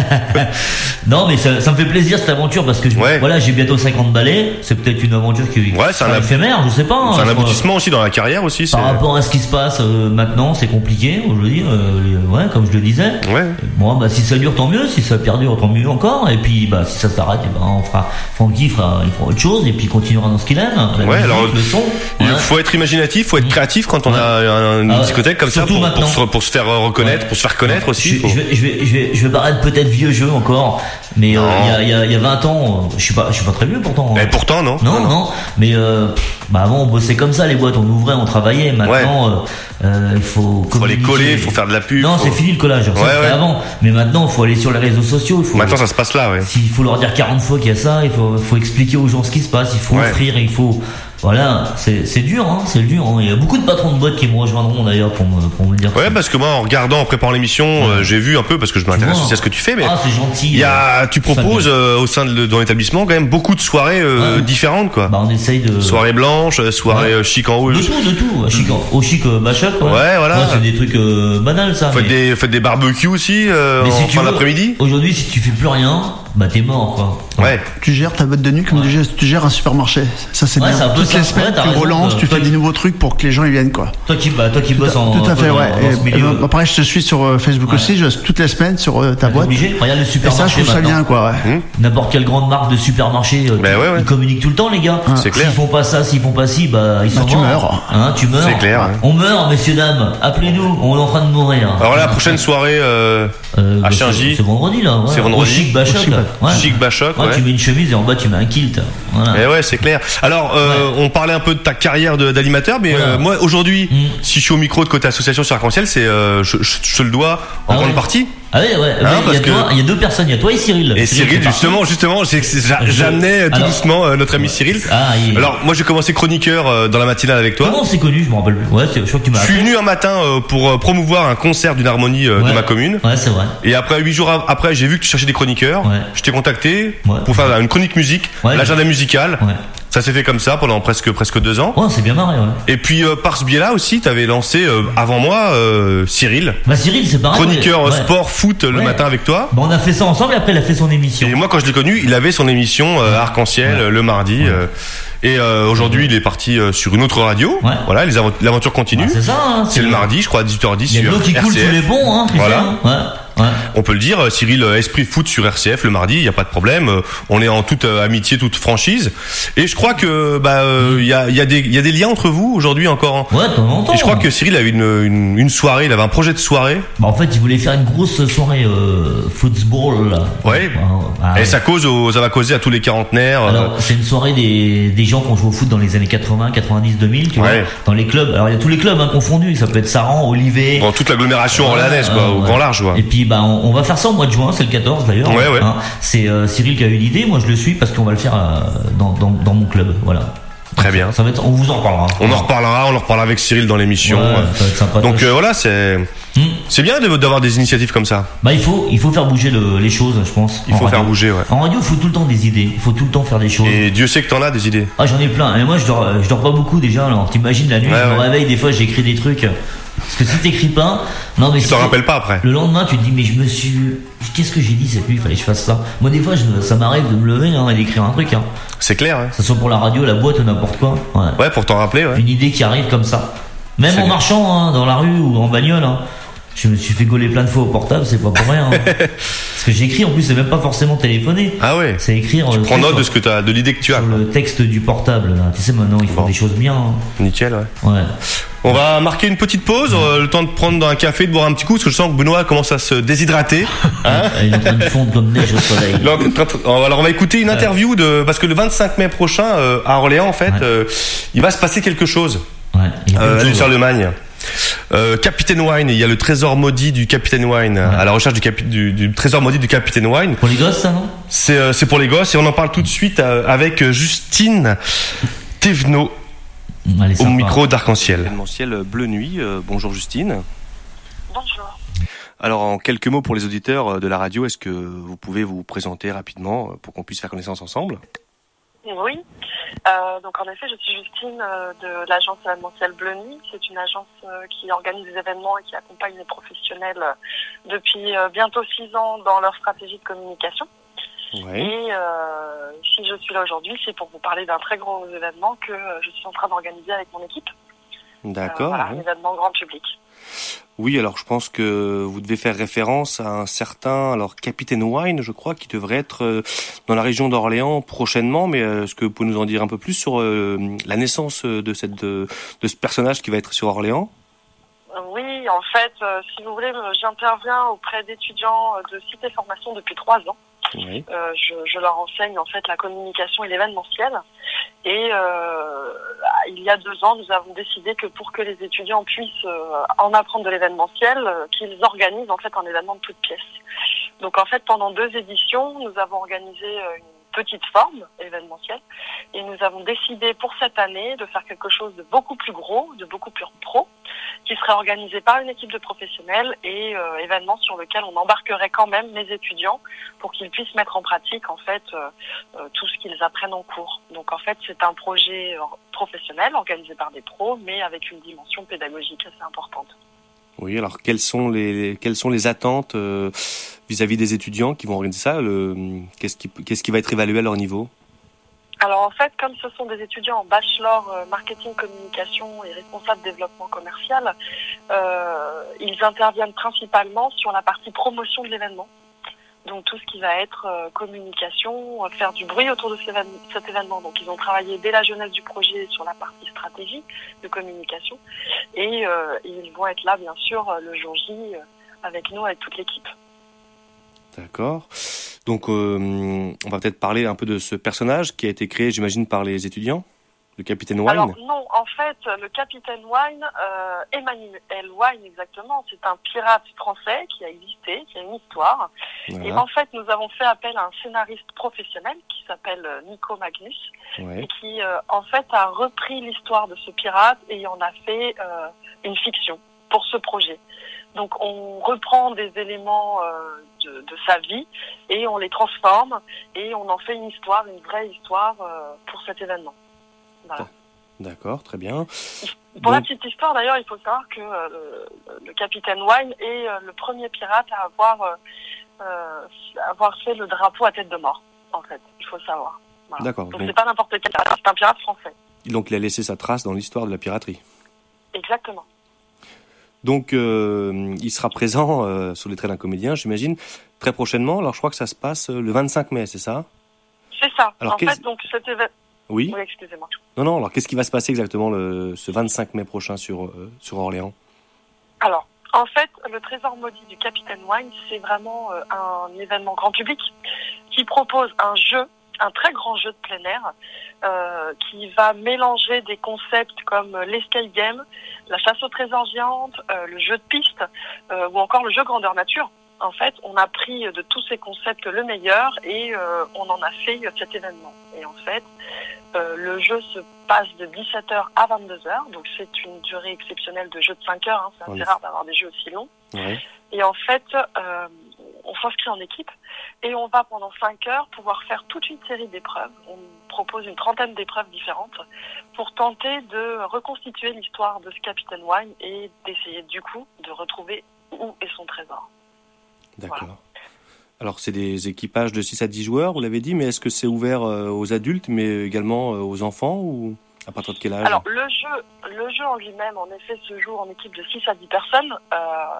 Non, mais ça, ça me fait plaisir cette aventure parce que je- Ouais. voilà, j'ai bientôt cinquante balais. C'est peut-être une aventure qui, qui Ouais, c'est un sera ab- éphémère, je sais pas. hein. C'est un Je- aboutissement aussi dans la carrière aussi. c'est- Par rapport à ce qui se passe euh, maintenant, c'est compliqué. Je veux dire, euh, ouais, comme je le disais. Ouais. Bon, bah si ça dure, tant mieux. Si ça perdure, tant mieux encore. Et puis, bah si ça s'arrête, eh ben, on fera. Francky fera, il fera autre chose et puis il continuera dans ce qu'il aime. La Ouais, musique, alors, le son. Il Ouais. faut être imaginatif, faut être créatif quand on Ouais. a un- une Ah ouais. discothèque comme ça Surtout pour, pour maintenant. se, pour se faire reconnaître, Ouais. pour se faire connaître aussi. Je, faut- je vais, je vais, je vais, je vais paraître peut-être vieux jeu encore, mais euh, Non. il y, a, il y, a, il y a vingt ans, euh, je suis pas, je suis pas très vieux pourtant. Et pourtant, non. Non, non, mais euh, bah avant on bossait comme ça les boîtes, on ouvrait, on travaillait. Maintenant, euh, euh, il faut. Faut les communiquer. coller, il faut faire de la pub. Non, faut- c'est fini le collage. Ça, Ouais, c'était ouais. avant. Mais maintenant, il faut aller sur les réseaux sociaux. Il faut. Maintenant, ça se passe là, ouais. S'il faut leur dire quarante fois qu'il y a ça, il faut, faut expliquer aux gens ce qui se passe, il faut Ouais. offrir, il faut. Voilà, c'est c'est dur, hein, c'est dur. Hein. Il y a beaucoup de patrons de boîtes qui me rejoindront d'ailleurs pour me, pour me dire. Ouais, ça. parce que moi, en regardant, en préparant l'émission, euh, j'ai vu un peu, parce que je m'intéresse vois. aussi à ce que tu fais, mais Ah, c'est gentil. il y a, tu Ça proposes vient. euh, au sein de, le- dans l'établissement quand même beaucoup de soirées euh, Ouais. différentes, quoi. Bah, on essaye de. Soirée blanche, euh, soirée Ouais. euh, chic en haut. De tout, de tout. Chic, au chic, euh, Bachoc, ouais. Ouais, voilà. c'est des trucs euh, banals, ça. Faites mais- des, faites des barbecues aussi euh, mais en si tu fin veux, d'après-midi. Aujourd'hui, si tu fais plus rien, bah t'es mort, quoi. Ouais. Tu gères ta boîte de nuit comme tu gères- tu gères un supermarché. Ça, c'est Ouais, bien. c'est un peu Toutes ça. les semaines, Ouais, t'as tu raison, relances, toi. tu Toi, fais tu- des nouveaux trucs pour que les gens y viennent, quoi. Toi qui, bah, toi qui bosses en. Tout à fait, dans- ouais. dans ce Et, milieu. euh, pareil, je te suis sur euh, Facebook Ouais. aussi, je, toutes les semaines sur euh, ta T'es boîte. obligé. Regarde le Et ça, je supermarché trouve ça maintenant. bien, quoi, ouais. Hum. N'importe quelle grande marque de supermarché, euh, Ben ouais, ouais. ils communiquent tout le temps, les gars. C'est clair. S'ils font pas ça, s'ils font pas ci, bah ils Bah, sont tu morts. meurs. Hein, tu meurs. C'est clair, ouais. On meurt, messieurs dames. Appelez-nous. On est en train de mourir. Alors là, la prochaine soirée euh, Euh, à bah, Changy. c'est- C'est vendredi là. Ouais. C'est vendredi. Au chic Bachoc. Au chic, Ouais. Chic Bachoc, Ouais, ouais. Tu mets une chemise et en bas tu mets un kilt. Voilà. Eh ouais, c'est clair. Alors, euh, on parlait un peu de ta carrière de- d'animateur, mais Voilà. euh, moi aujourd'hui, Mm. si je suis au micro de côté association sur Arc-en-Ciel, c'est euh, je, je, je te le dois en Ah grande ouais. partie. Ah ouais, ouais. mais il y parce a que- toi, il y a deux personnes. Il y a toi et Cyril. Et Cyril, Cyril, c'est justement, justement, c'est- c'est- j'a- Je- j'amenais tout Alors- doucement euh, notre ami Cyril. Ah, il- Alors, moi, j'ai commencé chroniqueur euh, dans la matinale avec toi. Comment c'est connu? Je me rappelle plus. Ouais, c'est- je crois que tu m'as. Je suis venu un matin euh, pour euh, promouvoir un concert d'une harmonie euh, Ouais. de ma commune. Ouais, c'est vrai. Et après, huit jours a- après, j'ai vu que tu cherchais des chroniqueurs. Ouais. Je t'ai contacté Ouais. pour faire une chronique musique, Ouais. l'agenda musical. Ouais. Ça s'est fait comme ça pendant presque presque deux ans. Ouais, c'est bien marré. Ouais. Et puis euh, par ce biais-là aussi, t'avais lancé euh, avant moi euh, Cyril, Bah Cyril, c'est pareil. chroniqueur ouais. euh, sport foot euh, le Ouais. matin avec toi. Bah, on a fait ça ensemble et après il a fait son émission. Et moi, quand je l'ai connu, il avait son émission euh, Arc-en-Ciel Ouais. euh, le mardi. euh, et euh, aujourd'hui, il est parti euh, sur une autre radio. Ouais. Voilà, les avent- l'aventure continue. Ah, c'est ça. Hein, c'est le mardi, je crois, à dix-huit heures dix Il y a de sur l'eau qui coule R C F. sous les ponts, hein. Tu Voilà. sais, hein. Ouais. Ouais. On peut le dire, Cyril, Esprit Foot sur R C F le mardi, il y a pas de problème. On est en toute amitié, toute franchise. Et je crois que bah il y a il y a des il y a des liens entre vous aujourd'hui encore. Ouais, de temps en temps. Et je crois que Cyril a eu une une, une soirée, il avait un projet de soirée. Bah en fait, il voulait faire une grosse soirée euh, football là. Ouais. Ah, et ouais. ça cause au, ça va causer à tous les quarantenaires. Alors, c'est une soirée des des gens qui ont joué au foot dans les années quatre-vingts, quatre-vingt-dix, deux mille, tu Ouais. vois, dans les clubs. Alors il y a tous les clubs hein, confondus, ça peut être Saran, Olivet, Dans toute l'agglomération orléanaise, quoi, euh, au ouais. grand large, quoi. Et puis bah on, on va faire ça au mois de juin, c'est le quatorze d'ailleurs. Ouais, ouais. Hein. C'est euh, Cyril qui a eu l'idée, moi je le suis parce qu'on va le faire euh, dans, dans dans mon club, voilà. Très bien. Ça va être, on vous en reparlera. On en reparlera, on en reparlera avec Cyril dans l'émission. Ouais, ça va être sympa. Donc euh, voilà, c'est Hmm. c'est bien de- d'avoir des initiatives comme ça. Bah il faut il faut faire bouger le, les choses, je pense. Il en faut radio. faire bouger, ouais. En radio, il faut tout le temps des idées, il faut tout le temps faire des choses. Et Dieu sait que t'en as des idées. Ah j'en ai plein. Et moi je dors je dors pas beaucoup déjà. Alors t'imagines la nuit, Ouais, je me ouais. réveille des fois, j'écris des trucs. Parce que si t'écris pas, non mais Tu si t'en t'es- rappelles pas après. Le lendemain, tu te dis mais je me suis, qu'est-ce que j'ai dit cette nuit, il fallait que je fasse ça. Moi des fois, je me- ça m'arrive de me lever hein, et d'écrire un truc, hein. C'est clair, hein. Que ce soit pour la radio, la boîte ou n'importe quoi. Ouais. Ouais, pour t'en rappeler, ouais. Une idée qui arrive comme ça. Même C'est en bien. marchant hein, dans la rue ou en bagnole. Hein. Je me suis fait gauler plein de fois au portable, c'est pas pour rien. Hein. Parce que j'écris en plus, c'est même pas forcément téléphoner. Ah ouais. C'est écrire. Tu euh, prends sur- note de ce que t'as, de l'idée que tu as. sur le texte du portable. Là. Tu sais maintenant, ils font Bon. des choses bien. Hein. Nickel, ouais. Ouais. On va marquer une petite pause, euh, le temps de prendre un café, de boire un petit coup, parce que je sens que Benoît commence à se déshydrater. Hein. Il est en train de fondre comme neige au soleil. Alors, alors, on va écouter une interview de, parce que le vingt-cinq mai prochain, euh, à Orléans, en fait, Ouais. euh, il va se passer quelque chose. Ouais. Il y a plein de Euh, à choses, Lucien ouais. Lemagne. Euh, Capitaine Wine, il y a le trésor maudit du Capitaine Wine, à la recherche du, capi- du, du trésor maudit du Capitaine Wine. Pour les gosses, ça non? C'est euh, c'est pour les gosses et on en parle tout de suite euh, avec Justine Thévenot Allez, au sympa. micro d'Arc-en-Ciel. Événementiel Bleu Nuit, euh, bonjour Justine. Bonjour. Alors en quelques mots pour les auditeurs de la radio, est-ce que vous pouvez vous présenter rapidement euh, pour qu'on puisse faire connaissance ensemble? Oui. Euh, donc en effet, je suis Justine euh, de l'agence événementielle Bleu Nuit. C'est une agence euh, qui organise des événements et qui accompagne les professionnels euh, depuis euh, bientôt six ans dans leur stratégie de communication. Oui. Et euh, si je suis là aujourd'hui, c'est pour vous parler d'un très gros événement que euh, je suis en train d'organiser avec mon équipe. D'accord. Euh, voilà, oui. un événement grand public. Oui, alors je pense que vous devez faire référence à un certain, alors Capitaine Wine, je crois, qui devrait être euh, dans la région d'Orléans prochainement. Mais euh, est-ce que vous pouvez nous en dire un peu plus sur euh, la naissance de cette de, de ce personnage qui va être sur Orléans? Euh, Oui, en fait, euh, si vous voulez, euh, j'interviens auprès d'étudiants euh, de Cité Formation depuis trois ans. Oui. Euh, je, je leur enseigne en fait la communication et l'événementiel. Et euh, il y a deux ans, nous avons décidé que pour que les étudiants puissent euh, en apprendre de l'événementiel, euh, qu'ils organisent en fait un événement de toutes pièces. Donc en fait, pendant deux éditions, nous avons organisé euh, une petite forme événementielle et nous avons décidé pour cette année de faire quelque chose de beaucoup plus gros, de beaucoup plus pro, qui serait organisé par une équipe de professionnels et euh, événement sur lequel on embarquerait quand même les étudiants pour qu'ils puissent mettre en pratique en fait euh, euh, tout ce qu'ils apprennent en cours. Donc en fait, c'est un projet euh, professionnel organisé par des pros, mais avec une dimension pédagogique assez importante. Oui, alors quelles sont les quelles sont les attentes euh, vis-à-vis des étudiants qui vont organiser ça? Le, qu'est-ce qui qu'est-ce qui va être évalué à leur niveau? Alors en fait, comme ce sont des étudiants en bachelor euh, marketing communication et responsable développement commercial, euh, ils interviennent principalement sur la partie promotion de l'événement. Donc tout ce qui va être euh, communication, euh, faire du bruit autour de cet évén- cet événement. Donc ils ont travaillé dès la jeunesse du projet sur la partie stratégie de communication et euh, ils vont être là bien sûr euh, le jour J euh, avec nous, avec toute l'équipe. D'accord. Donc, euh, on va peut-être parler un peu de ce personnage qui a été créé, j'imagine, par les étudiants, le Capitaine Wine. Alors non, en fait, le Capitaine Wine, euh, Emmanuel Wine exactement, c'est un pirate français qui a existé, qui a une histoire. Voilà. Et en fait, nous avons fait appel à un scénariste professionnel qui s'appelle euh, Nico Magnus Ouais. et qui, euh, en fait, a repris l'histoire de ce pirate et en a fait euh, une fiction pour ce projet. Donc, on reprend des éléments euh, de, de sa vie et on les transforme et on en fait une histoire, une vraie histoire euh, pour cet événement. Voilà. D'accord, très bien. Pour la Donc- petite histoire, d'ailleurs, il faut savoir que euh, le, le Capitaine Wine est euh, le premier pirate à avoir euh, euh, avoir fait le drapeau à tête de mort. En fait, il faut savoir. Voilà. D'accord, Donc donc- c'est pas n'importe quel pirate, c'est un pirate français. Donc, il a laissé sa trace dans l'histoire de la piraterie. Exactement. Donc, euh, il sera présent euh, sur les traits d'un comédien, j'imagine, très prochainement. Alors, je crois que ça se passe le vingt-cinq mai, c'est ça? C'est ça. Alors, en fait, donc cet événement. Oui. Oui, excusez-moi. Non, non. Alors, qu'est-ce qui va se passer exactement le, ce vingt-cinq mai prochain sur euh, sur Orléans? Alors, en fait, le Trésor maudit du Capitaine Wine, c'est vraiment euh, un événement grand public qui propose un jeu, un très grand jeu de plein air, euh, qui va mélanger des concepts comme l'escape game, la chasse au trésor géante, euh, le jeu de piste, euh, ou encore le jeu grandeur nature. En fait, on a pris de tous ces concepts le meilleur et euh, on en a fait cet événement. Et en fait, euh, le jeu se passe de dix-sept heures à vingt-deux heures, donc c'est une durée exceptionnelle de jeu de cinq heures, hein, c'est assez Oui. rare d'avoir des jeux aussi longs. Ouais. Et en fait, euh, on s'inscrit en équipe et on va pendant cinq heures pouvoir faire toute une série d'épreuves. On propose une trentaine d'épreuves différentes pour tenter de reconstituer l'histoire de ce Capitaine Wine et d'essayer du coup de retrouver où est son trésor. D'accord. Voilà. Alors, c'est des équipages de six à dix joueurs, vous l'avez dit, mais est-ce que c'est ouvert euh, aux adultes, mais également euh, aux enfants, ou à partir de quel âge? Alors, le jeu, le jeu en lui-même, en effet, se joue en équipe de six à dix personnes. Euh,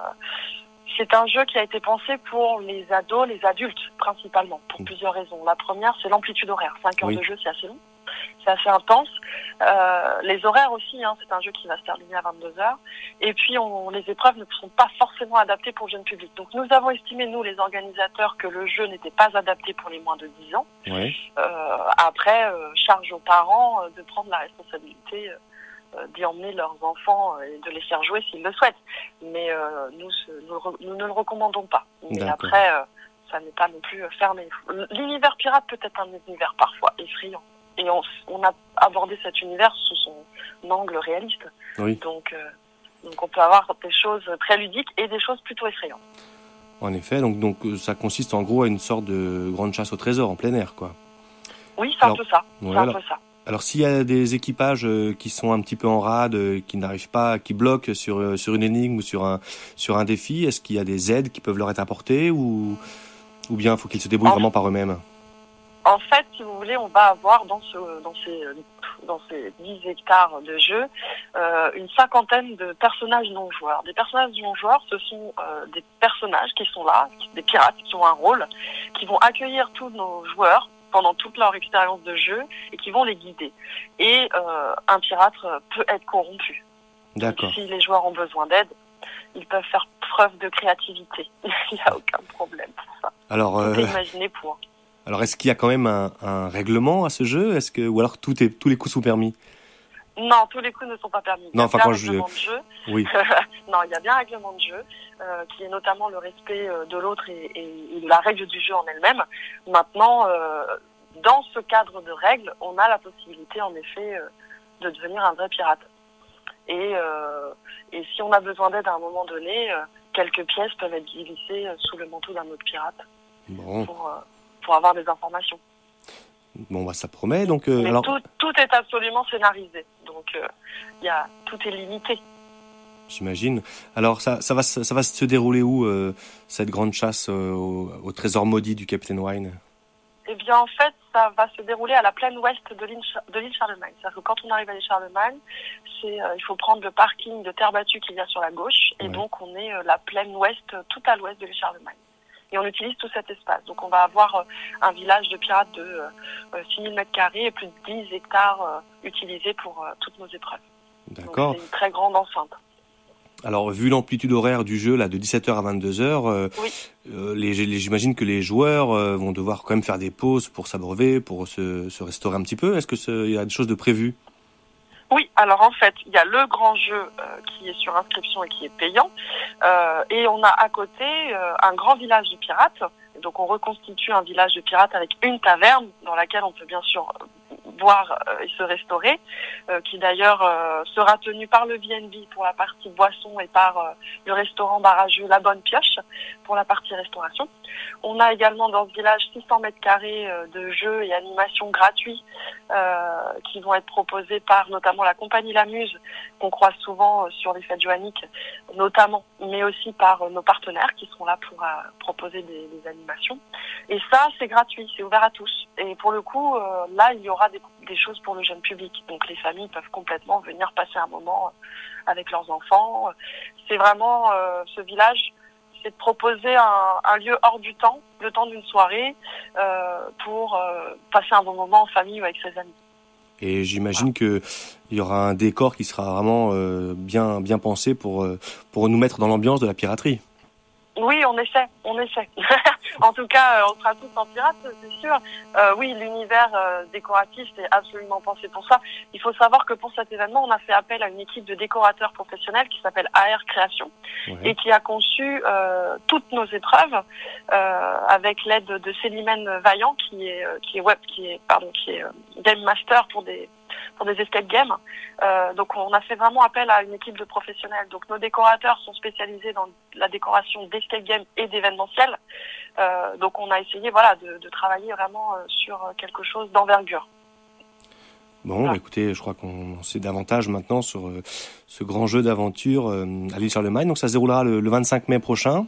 c'est un jeu qui a été pensé pour les ados, les adultes, principalement, pour plusieurs raisons. La première, c'est l'amplitude horaire. cinq heures Oui. de jeu, c'est assez long. C'est assez intense. Euh, les horaires aussi, hein, c'est un jeu qui va se terminer à vingt-deux heures. Et puis, on, les épreuves ne sont pas forcément adaptées pour le jeune public. Donc, nous avons estimé, nous, les organisateurs, que le jeu n'était pas adapté pour les moins de dix ans. Ouais. Euh, après, euh, charge aux parents euh, de prendre la responsabilité euh, d'y emmener leurs enfants euh, et de les faire jouer s'ils le souhaitent. Mais euh, nous, ce, nous, nous ne le recommandons pas. Mais D'accord. après, euh, ça n'est pas non plus euh, fermé. L'univers pirate peut être un univers parfois effrayant. Et on, on a abordé cet univers sous son angle réaliste. Oui. Donc, euh, donc on peut avoir des choses très ludiques et des choses plutôt effrayantes. En effet, donc, donc euh, ça consiste en gros à une sorte de grande chasse au trésor en plein air, quoi. Oui, c'est Alors, un peu ça. ouais, c'est un alors- peu ça. Alors, s'il y a des équipages euh, qui sont un petit peu en rade, euh, qui n'arrivent pas, qui bloquent sur euh, sur une énigme ou sur un sur un défi, est-ce qu'il y a des aides qui peuvent leur être apportées, ou ou bien faut qu'ils se débrouillent En- vraiment par eux-mêmes? En fait, si vous voulez, on va avoir dans ce, dans ces, dans ces dix hectares de jeu, euh, une cinquantaine de personnages non joueurs. Des personnages non joueurs, ce sont euh, des personnages qui sont là, des pirates qui ont un rôle, qui vont accueillir tous nos joueurs pendant toute leur expérience de jeu et qui vont les guider. Et euh, un pirate peut être corrompu. D'accord. Si les joueurs ont besoin d'aide, ils peuvent faire preuve de créativité. Il n'y a aucun problème pour ça. Alors, Tout euh, est imaginé pour. alors est-ce qu'il y a quand même un, un règlement à ce jeu? Est-ce que ou alors tout est tous les coups sont permis? Non, tous les coups ne sont pas permis. Il y Non, a enfin, bien quand un je- règlement de jeu. Oui. Non, il y a bien un règlement de jeu euh, qui est notamment le respect euh, de l'autre et, et, et la règle du jeu en elle-même. Maintenant, euh, dans ce cadre de règles, on a la possibilité, en effet, euh, de devenir un vrai pirate. Et, euh, et si on a besoin d'aide à un moment donné, euh, quelques pièces peuvent être glissées euh, sous le manteau d'un autre pirate Bon, pour, euh, pour avoir des informations. bon, bah ça promet. Donc, euh, Mais alors, tout, tout est absolument scénarisé. Donc, euh, il y a, tout est limité. j'imagine. Alors, ça, ça va, se- ça va se dérouler où euh, cette grande chasse euh, au, au trésor maudit du Capitaine Wine? Eh bien, en fait, ça va se dérouler à la plaine ouest de l'île Cha- de l'île Charlemagne. C'est-à-dire que quand on arrive à l'île Charlemagne, c'est, euh, il faut prendre le parking de terre battue qu'il y a sur la gauche. Et Ouais. donc, on est euh, la plaine ouest, euh, tout à l'ouest de l'île Charlemagne. Et on utilise tout cet espace. Donc, on va avoir euh, un village de pirates de euh, euh, six mille mètres carrés et plus de dix hectares euh, utilisés pour euh, toutes nos épreuves. D'accord. Donc, c'est une très grande enceinte. Alors, vu l'amplitude horaire du jeu, là, de dix-sept heures à vingt-deux heures, euh, Oui. euh, les, les- j'imagine que les joueurs euh, vont devoir quand même faire des pauses pour s'abreuver, pour se, se restaurer un petit peu. Est-ce que il y a des choses de prévues? Oui, alors en fait, il y a le grand jeu euh, qui est sur inscription et qui est payant. Euh, et on a à côté euh, un grand village de pirates. Donc on reconstitue un village de pirates avec une taverne dans laquelle on peut bien sûr euh, boire euh, et se restaurer, euh, qui d'ailleurs euh, sera tenue par le V N B pour la partie boisson et par euh, le restaurant barrageux La Bonne Pioche pour la partie restauration. On a également dans ce village six cents mètres carrés euh, de jeux et animations gratuits euh, qui vont être proposés par notamment la compagnie La Muse, qu'on croise souvent euh, sur les fêtes joanniques, notamment, mais aussi par euh, nos partenaires qui seront là pour euh, proposer des, des animations. Et ça, c'est gratuit, c'est ouvert à tous. Et pour le coup, euh, là, il y aura des, des choses pour le jeune public. Donc les familles peuvent complètement venir passer un moment avec leurs enfants. C'est vraiment euh, ce village, c'est de proposer un, un lieu hors du temps, le temps d'une soirée, euh, pour euh, passer un bon moment en famille ou avec ses amis. Et j'imagine que il y aura un décor qui sera vraiment euh, bien bien pensé pour euh, pour nous mettre dans l'ambiance de la piraterie. Oui, on essaie, on essaie. En tout cas, on sera tous en pirate, c'est sûr. Euh, oui, l'univers euh, décoratif, c'est absolument pensé pour ça. Il faut savoir que pour cet événement, on a fait appel à une équipe de décorateurs professionnels qui s'appelle A R Création, ouais. Et qui a conçu euh, toutes nos épreuves euh, avec l'aide de Célimène Vaillant, qui est qui est web, qui est pardon, qui est euh, game master pour des pour des escape games. Euh, donc on a fait vraiment appel à une équipe de professionnels. Donc nos décorateurs sont spécialisés dans la décoration d'escape games et d'événementiels. Euh, donc on a essayé voilà de, de travailler vraiment euh, sur quelque chose d'envergure. Bon, voilà. Bah, écoutez, je crois qu'on sait davantage maintenant sur euh, ce grand jeu d'aventure euh, à l'île Charlemagne. Donc ça se déroulera le, le vingt-cinq mai prochain.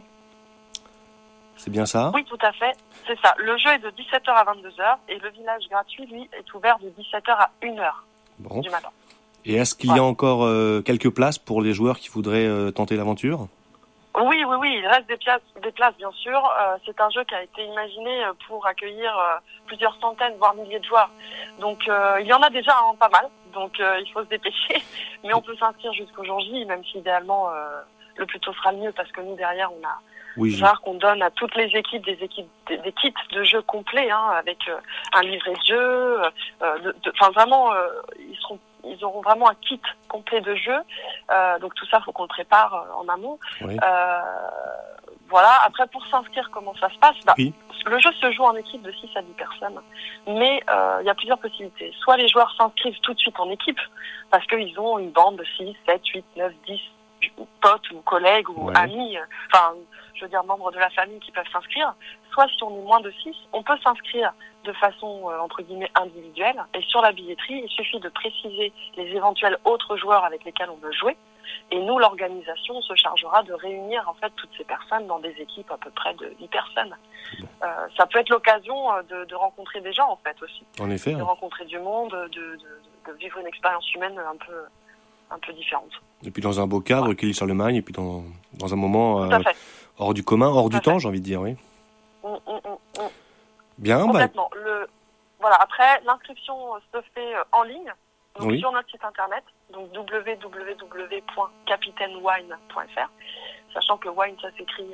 C'est bien ça? Oui, tout à fait. C'est ça. Le jeu est de dix-sept heures à vingt-deux heures et le village gratuit, lui, est ouvert de dix-sept heures à une heure bon. du matin. Et est-ce qu'il ouais. y a encore euh, quelques places pour les joueurs qui voudraient euh, tenter l'aventure? Oui, oui, oui. Il reste des places, des places bien sûr. Euh, c'est un jeu qui a été imaginé pour accueillir euh, plusieurs centaines, voire milliers de joueurs. Donc, euh, il y en a déjà hein, pas mal. Donc, euh, il faut se dépêcher. Mais on peut s'inscrire jusqu'au jour J, même si idéalement, euh, le plus tôt sera le mieux parce que nous, derrière, on a Oui, genre qu'on donne à toutes les équipes des équipes des, des kits de jeux complets hein, avec euh, un livret de jeu euh, enfin vraiment euh, ils seront ils auront vraiment un kit complet de jeux euh, donc tout ça faut qu'on le prépare euh, en amont oui. euh, voilà après pour s'inscrire comment ça se passe bah, oui. Le jeu se joue en équipe de six à dix personnes mais il euh, y a plusieurs possibilités soit les joueurs s'inscrivent tout de suite en équipe parce qu'ils ont une bande de six, sept, huit, neuf, dix potes ou collègues ou ouais. amis enfin euh, je veux dire membres de la famille qui peuvent s'inscrire, soit si on est moins de six, on peut s'inscrire de façon euh, entre guillemets individuelle et sur la billetterie, il suffit de préciser les éventuels autres joueurs avec lesquels on veut jouer et nous l'organisation se chargera de réunir en fait toutes ces personnes dans des équipes à peu près de huit personnes. Euh, ça peut être l'occasion de, de rencontrer des gens en fait aussi. En effet. De hein. rencontrer du monde, de, de, de vivre une expérience humaine un peu un peu différente. Et puis dans un beau cadre, ouais. qu'est l'île Charlemagne, et puis dans dans un moment euh, hors du commun, hors Tout du temps, fait. j'ai envie de dire, oui. Mmh, mmh, mmh. Bien, complètement. bah... Le, voilà. Après, l'inscription se fait en ligne, donc oui. sur notre site internet, donc w w w point capitaine wine point f r, sachant que wine ça s'écrit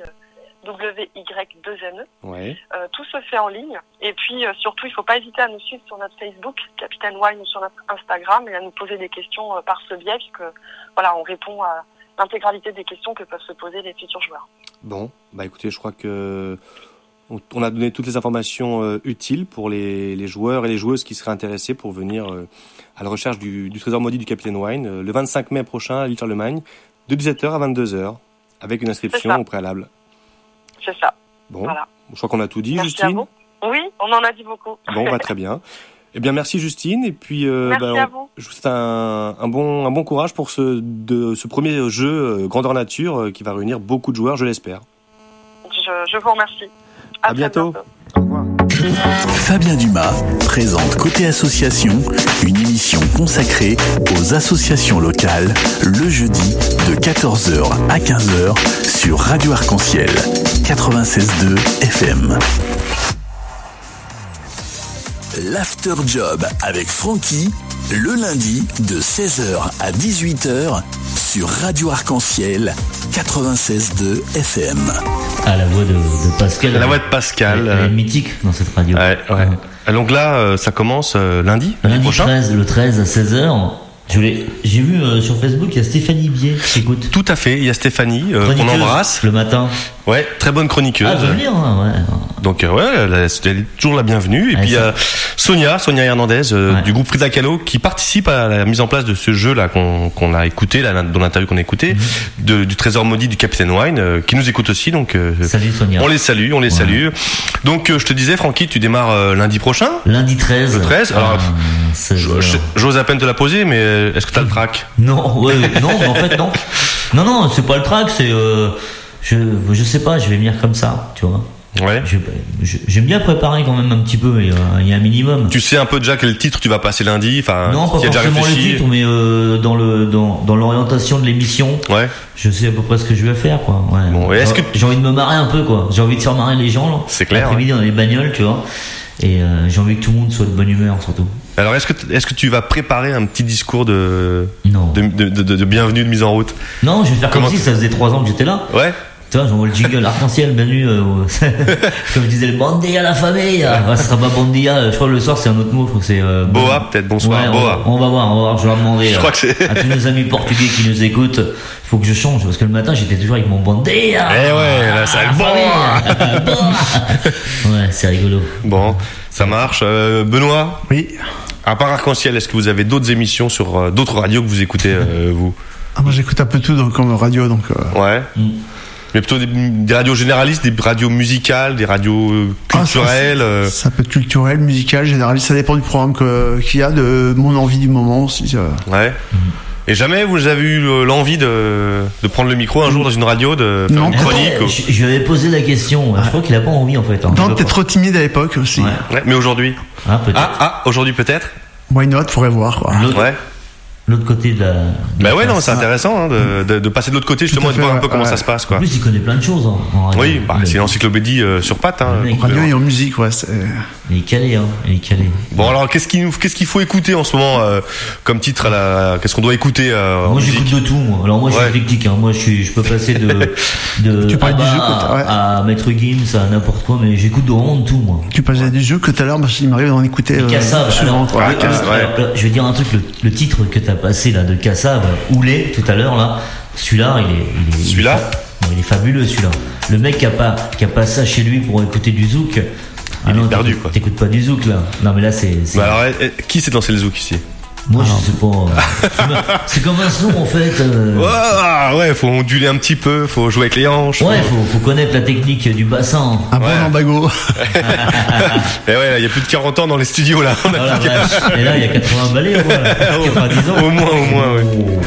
W Y deux N E. Ouais. Euh, tout se fait en ligne. Et puis euh, surtout, il ne faut pas hésiter à nous suivre sur notre Facebook, Capitaine Wine, ou sur notre Instagram, et à nous poser des questions euh, par ce biais, puisque voilà, on répond à l'intégralité des questions que peuvent se poser les futurs joueurs. Bon, bah écoutez, je crois que on a donné toutes les informations euh, utiles pour les, les joueurs et les joueuses qui seraient intéressés pour venir euh, à la recherche du, du trésor maudit du Capitaine Wine euh, le vingt-cinq mai prochain à l'île Charlemagne, de dix-sept heures à vingt-deux heures, avec une inscription au préalable. C'est ça. Bon, voilà. Je crois qu'on a tout dit, merci Justine. À vous. Oui, on en a dit beaucoup. Bon, bah très bien. Eh bien, merci Justine, et puis euh, merci bah, à vous. Je vous souhaite un, un bon un bon courage pour ce de ce premier jeu euh, Grandeur Nature euh, qui va réunir beaucoup de joueurs, je l'espère. Je, je vous remercie. À, à bientôt. bientôt. Au revoir. Fabien Dumas présente Côté Association, une émission consacrée aux associations locales, le jeudi de quatorze heures à quinze heures sur Radio Arc-en-Ciel quatre-vingt-seize virgule deux F M. L'After Job avec Francky, le lundi de seize heures à dix-huit heures sur Radio Arc-en-Ciel quatre-vingt-seize virgule deux F M. Ah, la voix de, de Pascal. La voix de Pascal. Elle, elle est mythique dans cette radio. Ouais, ouais. ouais. Donc là, euh, ça commence euh, lundi, lundi, lundi prochain. treize, le treize à seize heures. Je l'ai, j'ai vu euh, sur Facebook, il y a Stéphanie Bier qui écoute. Tout à fait, il y a Stéphanie euh, qu'on embrasse. Le matin. Ouais, très bonne chroniqueuse. Ah, venir, hein, ouais. Donc euh, ouais, elle est toujours la bienvenue. Et ouais, puis il y a Sonia, Sonia Hernandez euh, ouais. du groupe Frida Kahlo qui participe à la mise en place de ce jeu là qu'on, qu'on a écouté, là, dans l'interview qu'on a écouté, mm-hmm. de, du trésor maudit du Capitaine Wine, euh, qui nous écoute aussi. Donc euh, salut Sonia. On les salue, on les ouais. salue. Donc euh, je te disais, Francky, tu démarres euh, lundi prochain. Lundi treize. Le treize. Alors, ah, j'ose à peine te la poser, mais est-ce que t'as le trac? Non, ouais, non, en fait non. Non, non, c'est pas le trac, c'est euh, je, je sais pas, je vais venir comme ça, tu vois. Ouais. Je, je, j'aime bien préparer quand même un petit peu, il y a un minimum. Tu sais un peu déjà quel titre tu vas passer lundi, enfin. Non, pas forcément le titre, mais euh, dans le dans dans l'orientation de l'émission. Ouais. Je sais à peu près ce que je vais faire, quoi. Ouais. Bon, est-ce que j'ai envie de me marrer un peu, quoi. J'ai envie de faire marrer les gens, là. C'est clair. L'après-midi dans les bagnoles, tu vois. Et euh, j'ai envie que tout le monde soit de bonne humeur, surtout. Alors, est-ce que est-ce que tu vas préparer un petit discours de non de de, de, de, de bienvenue, de mise en route? Non, je vais faire Comment comme si ça faisait trois ans que j'étais là. Ouais. Tu vois, j'envoie le jingle arc-en-ciel, bienvenue, euh, comme je disais, le Bondia à la famille. Ouais, ça sera pas Bondia, je crois que le soir c'est un autre mot, je crois que c'est euh, Boa, bon. Peut-être, bonsoir, ouais, Boa. On, on va voir, on va voir, je vais leur demander je euh, crois que c'est... à tous nos amis portugais qui nous écoutent, il faut que je change, parce que le matin j'étais toujours avec mon Bondia. Eh ouais, là ça va être bon. Ouais, c'est rigolo. Bon, ça marche. Euh, Benoît? Oui. À part Arc-en-Ciel, est-ce que vous avez d'autres émissions sur euh, d'autres radios que vous écoutez, euh, vous? Ah, moi j'écoute un peu tout donc, comme radio, donc. Euh... Ouais. Mm. Mais plutôt des, des radios généralistes, des radios musicales, des radios culturelles. Ah, ça, ça peut être culturel, musical, généraliste, ça dépend du programme que, qu'il y a, de mon envie du moment aussi. Ça... Ouais. Mm. Et jamais vous avez eu l'envie de, de prendre le micro un jour dans une radio, de faire non, une chronique ouais, ou... je, je lui avais posé la question, je crois qu'il a pas envie en fait. Hein. Non, peut-être trop timide à l'époque aussi. Ouais. Ouais, mais aujourd'hui ah, peut-être. Ah, ah aujourd'hui peut-être. Why not, faudrait voir quoi. L'autre, ouais. L'autre côté de la. De bah la ouais, place. non, c'est intéressant hein, de, de, de passer de l'autre côté justement et de voir un peu comment ouais. ça se passe quoi. En plus, il connaît plein de choses hein, en radio. Oui, bah, c'est l'encyclopédie euh, sur pattes. Hein, en radio et en musique, ouais. C'est... Il est calé, hein. Il est calé. Bon alors, qu'est-ce qu'il qu'est-ce qu'il faut écouter en ce moment euh, comme titre à la... Qu'est-ce qu'on doit écouter euh, Moi, j'écoute de tout. Moi. Alors moi, je suis ouais. éclectique. Hein. Moi, je suis, je peux passer de de tu Abba du jeu, à, ouais. à Maître Gims, à n'importe quoi, mais j'écoute de vraiment de tout, moi. Tu parlais du jeu que tout à l'heure, il m'arrive d'en écouter. Euh, Kassav. Alors, ouais, euh, Kassav, ouais. alors, là, je vais dire un truc. Le, le titre que t'as passé là de Kassav, Oulé, tout à l'heure là, celui-là, il est, il est celui-là. Il est, il est fabuleux, celui-là. Le mec qui a pas, qui a pas ça chez lui pour écouter du zouk. Il ah non, est perdu quoi. T'écoutes pas du zouk là. Non mais là c'est. c'est... Bah alors, qui s'est lancé le zouk ici? Moi ah, je sais pas. Euh, c'est comme un son en fait. Euh... Ouais, ouais, faut onduler un petit peu, faut jouer avec les hanches. Ouais, faut, faut connaître la technique du bassin. Un bon embago. Et ouais, il y a plus de quarante ans dans les studios là. On a oh, plus... Et là il y a quatre-vingts balais au moins. quatre-vingt-dix ans. Au moins, au moins, ouais. Oh.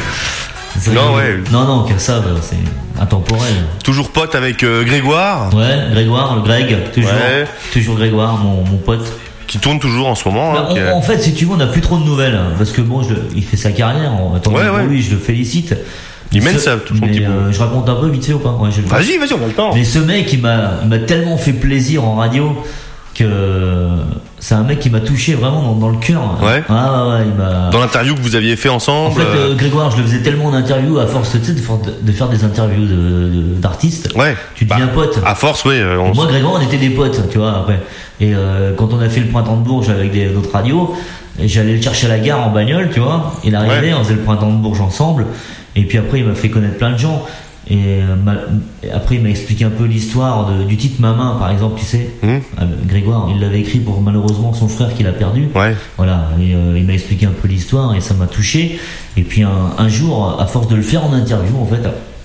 Non, ouais. Non, non, Kassav, c'est intemporel. Toujours pote avec euh, Grégoire. Ouais, Grégoire, le Greg, toujours. Ouais. Toujours Grégoire, mon, mon pote. Qui tourne toujours en ce moment. Bah, hein, on, en fait, si tu veux, on n'a plus trop de nouvelles. Hein, parce que bon, je, il fait sa carrière. Tant ouais, pour ouais. lui, je le félicite. Il mène ça, tout son mais, petit euh, je raconte un peu vite fait ou pas ouais, Vas-y, vas-y, on a le temps. Mais ce mec, il m'a, il m'a tellement fait plaisir en radio que c'est un mec qui m'a touché vraiment dans, dans le cœur. Ouais. Ah ouais, il m'a. Dans l'interview que vous aviez fait ensemble. En fait, euh, Grégoire, je le faisais tellement d'interviews à force, tu sais, de, de faire des interviews de, de, d'artistes. Ouais. Tu deviens bah, pote. À force, oui. Euh, on... Moi, Grégoire, on était des potes, tu vois. Après, et euh, quand on a fait le printemps de Bourges avec des, d'autres radios, j'allais le chercher à la gare en bagnole, tu vois. Il arrivait, ouais. On faisait le printemps de Bourges ensemble. Et puis après, il m'a fait connaître plein de gens. Et, euh, et après, il m'a expliqué un peu l'histoire de, du titre Ma Main, par exemple, tu sais. Mmh. Euh, Grégoire, il l'avait écrit pour malheureusement son frère qui l'a perdu. Ouais. Voilà. Et euh, il m'a expliqué un peu l'histoire et ça m'a touché. Et puis un, un jour, à force de le faire en interview, en fait,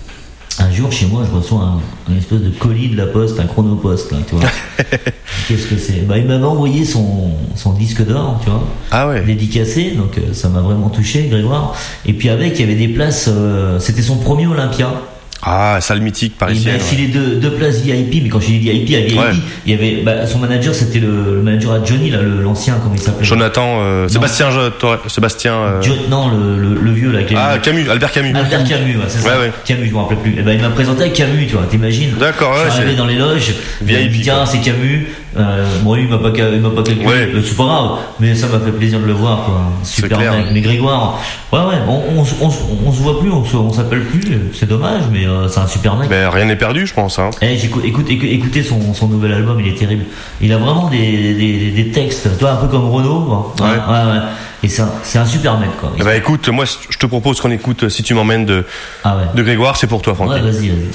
un jour chez moi, je reçois un, un espèce de colis de la Poste, un chronopost, là, tu vois. Qu'est-ce que c'est? Bah, il m'avait envoyé son, son disque d'or, tu vois. Ah ouais. Dédicacé, donc euh, ça m'a vraiment touché, Grégoire. Et puis avec, il y avait des places. Euh, c'était son premier Olympia. Ah, salle mythique parisienne. Il m'a filé ouais. deux, deux places V I P, mais quand j'ai dit V I P, à V I P, ouais. Il y avait bah, son manager, c'était le, le manager à Johnny, là, le, l'ancien, comment il s'appelait? Jonathan, euh, Sébastien, je, Sébastien. Euh... Jo, non, le, le, le vieux là. Avec les ah, Camus, Albert Camus. Albert Camus, ouais, c'est ça. Ouais, ouais. Camus, je me rappelle plus. Et ben, il m'a présenté avec Camus, tu vois, t'imagines? D'accord, ouais. Je suis arrivé c'est... dans les loges. V I P. Tiens, c'est Camus. Euh, bon, lui, il m'a pas, il m'a pas calculé. Ouais. C'est pas grave, mais ça m'a fait plaisir de le voir, quoi. Super mec. Mais Grégoire, ouais, ouais, on, on, on, on, on se voit plus, on, se, on s'appelle plus. C'est dommage, mais euh, c'est un super mec. Ben, rien n'est perdu, je pense. Hein. Eh, j'écoute, écoute, écoutez son, son nouvel album, il est terrible. Il a vraiment des, des, des textes, tu vois, un peu comme Renaud. Ouais. Ouais, ouais. Et c'est un, c'est un super mec, quoi. Eh ben, écoute, moi, je te propose qu'on écoute Si tu m'emmènes de, ah ouais. de Grégoire, c'est pour toi, Franck. Ouais, vas-y, vas-y.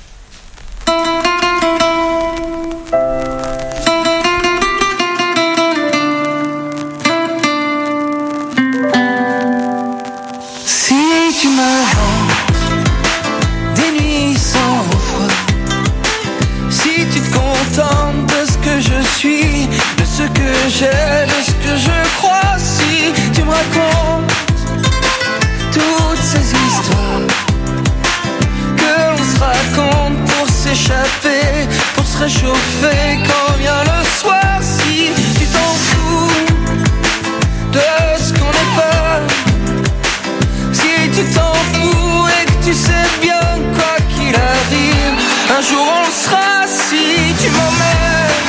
J'ai de ce que je crois. Si tu me racontes toutes ces histoires que l'on se raconte pour s'échapper, pour se se réchauffer quand vient le soir. Si tu t'en fous de ce qu'on n'est pas, si tu t'en fous et que tu sais bien quoi qu'il arrive, un jour on le sera si tu m'emmènes.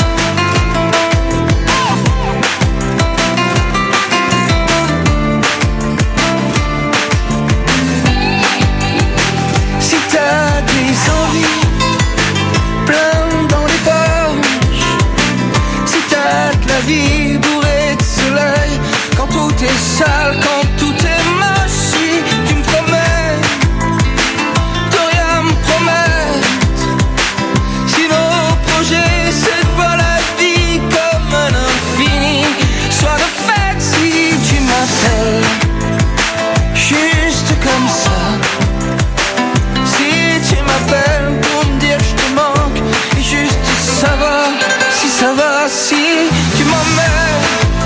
Si t'as des envies plein dans les poches, si t'as de la vie bourrée de soleil, quand tout est sale, quand tout est moche, si tu me promets de rien me promettre, si nos projets c'est de voir la vie comme un infini, sois de fête si tu m'appelles, juste comme ça. Si tu m'appelles pour me dire que je te manque, et juste savoir si ça va, si tu m'emmènes.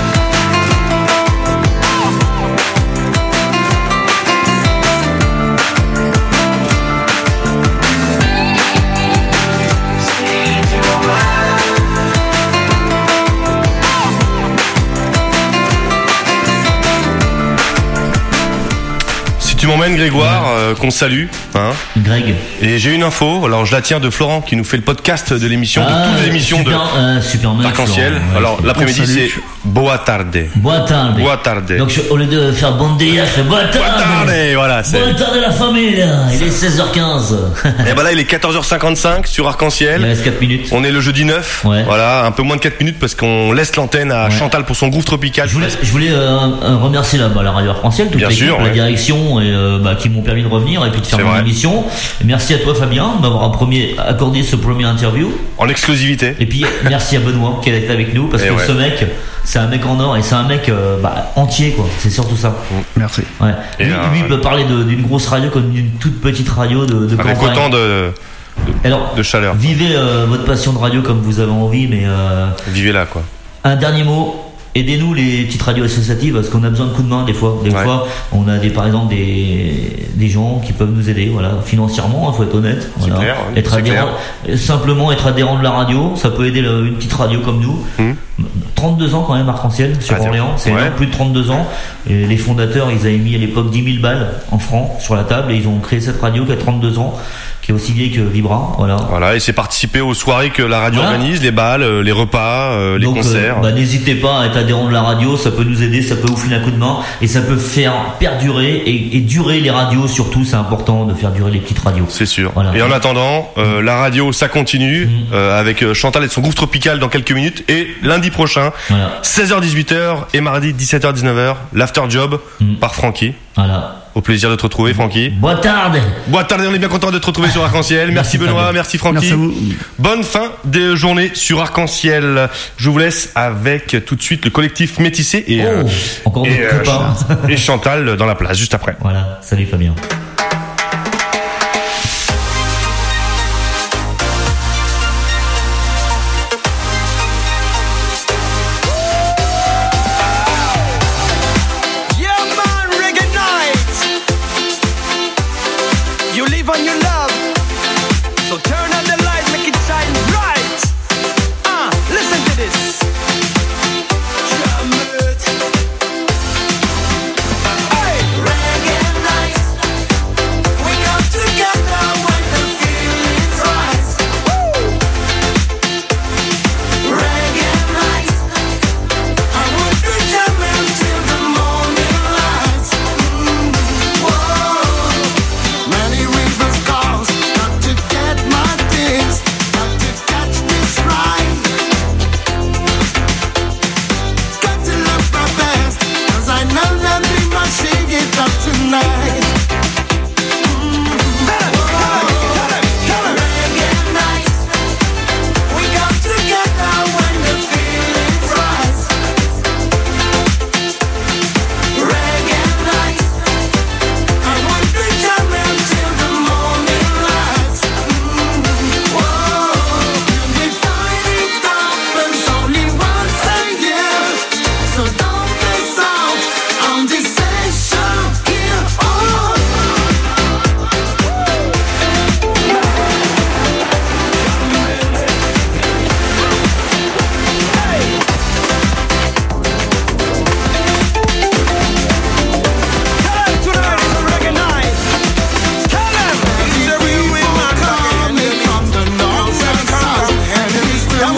Tu m'emmènes, Grégoire, euh, qu'on salue, hein. Greg. Et j'ai une info, alors je la tiens de Florent qui nous fait le podcast de l'émission, Ah, de toutes les émissions super, de euh, Superman, Arc-en-Ciel. Florent, ouais, Alors c'est- l'après-midi On salue. c'est Boa tarde. Boa tarde. Boa tarde. Donc je- au lieu de faire bon dia, je fais boa tarde. Boa tarde, voilà, c'est. Boa tarde la famille, là. Il est seize heures quinze. Et ben là il est quatorze heures cinquante-cinq sur Il Arc-en-Ciel. reste quatre minutes. On est le jeudi neuf, Ouais. voilà, un peu moins de quatre minutes parce qu'on laisse l'antenne à Ouais. Chantal pour son groove tropical. Je voulais, je voulais euh, euh, remercier la, bah, la radio Arc-en-Ciel, toute Bien l'équipe, sûr, la ouais. direction et, euh, bah, qui m'ont permis de revenir et puis de faire C'est mon vrai. émission. Et merci à toi Fabien de m'avoir un premier- accordé ce premier interview. En exclusivité. Et puis merci à Benoît qui a été avec nous parce Et que ouais. ce mec, c'est un mec en or et c'est un mec euh, bah, entier quoi. C'est surtout ça. Merci. Ouais. Et Lui, euh, lui, il peut parler de- d'une grosse radio comme d'une toute petite radio de, de Avec campagne. autant de, Alors, de chaleur. vivez euh, votre passion de radio comme vous avez envie, mais euh, Vivez là quoi. un dernier mot. Aidez-nous les petites radios associatives parce qu'on a besoin de coups de main des fois. Des Ouais. fois, on a des par exemple des des gens qui peuvent nous aider, voilà, financièrement, il faut être honnête. Voilà. clair, ouais, être c'est adhérent, simplement être adhérent de la radio, ça peut aider le- une petite radio comme nous. Hum. trente-deux ans quand même, Arc-en-Ciel sur Ah, tiens. Orléans, c'est Ouais. énorme, plus de trente-deux ans. Et les fondateurs, ils avaient mis à l'époque dix mille balles en francs sur la table et ils ont créé cette radio qui a trente-deux ans, qui est aussi vieille que Vibra, voilà. Voilà, et c'est participer aux soirées que la radio Voilà. organise, les balles, euh, les repas, euh, les Donc, euh, concerts. bah, n'hésitez pas à être adhérent de la radio, ça peut nous aider, ça peut vous filer un coup de main et ça peut faire perdurer et, et durer les radios surtout, c'est important de faire durer les petites radios. C'est sûr. Voilà. Et en attendant, euh, la radio, ça continue Mhm. euh, avec euh, Chantal et son groove tropical dans quelques minutes. Et lundi prochain, Voilà. seize heures dix-huit heures et mardi dix-sept heures dix-neuf heures, l'after job Mhm. par Francky. Voilà. Au plaisir de te retrouver, Francky. Boa tarde. Boa tarde, on est bien content de te retrouver sur Arc-en-Ciel. Merci, Merci, Benoît, Fabien. merci Francky. Merci à vous. Bonne fin de journée sur Arc-en-Ciel. Je vous laisse avec tout de suite le collectif Métissé et, Oh, euh, encore et, d'autres euh, copains. et Chantal dans la place juste après. Voilà, salut Fabien.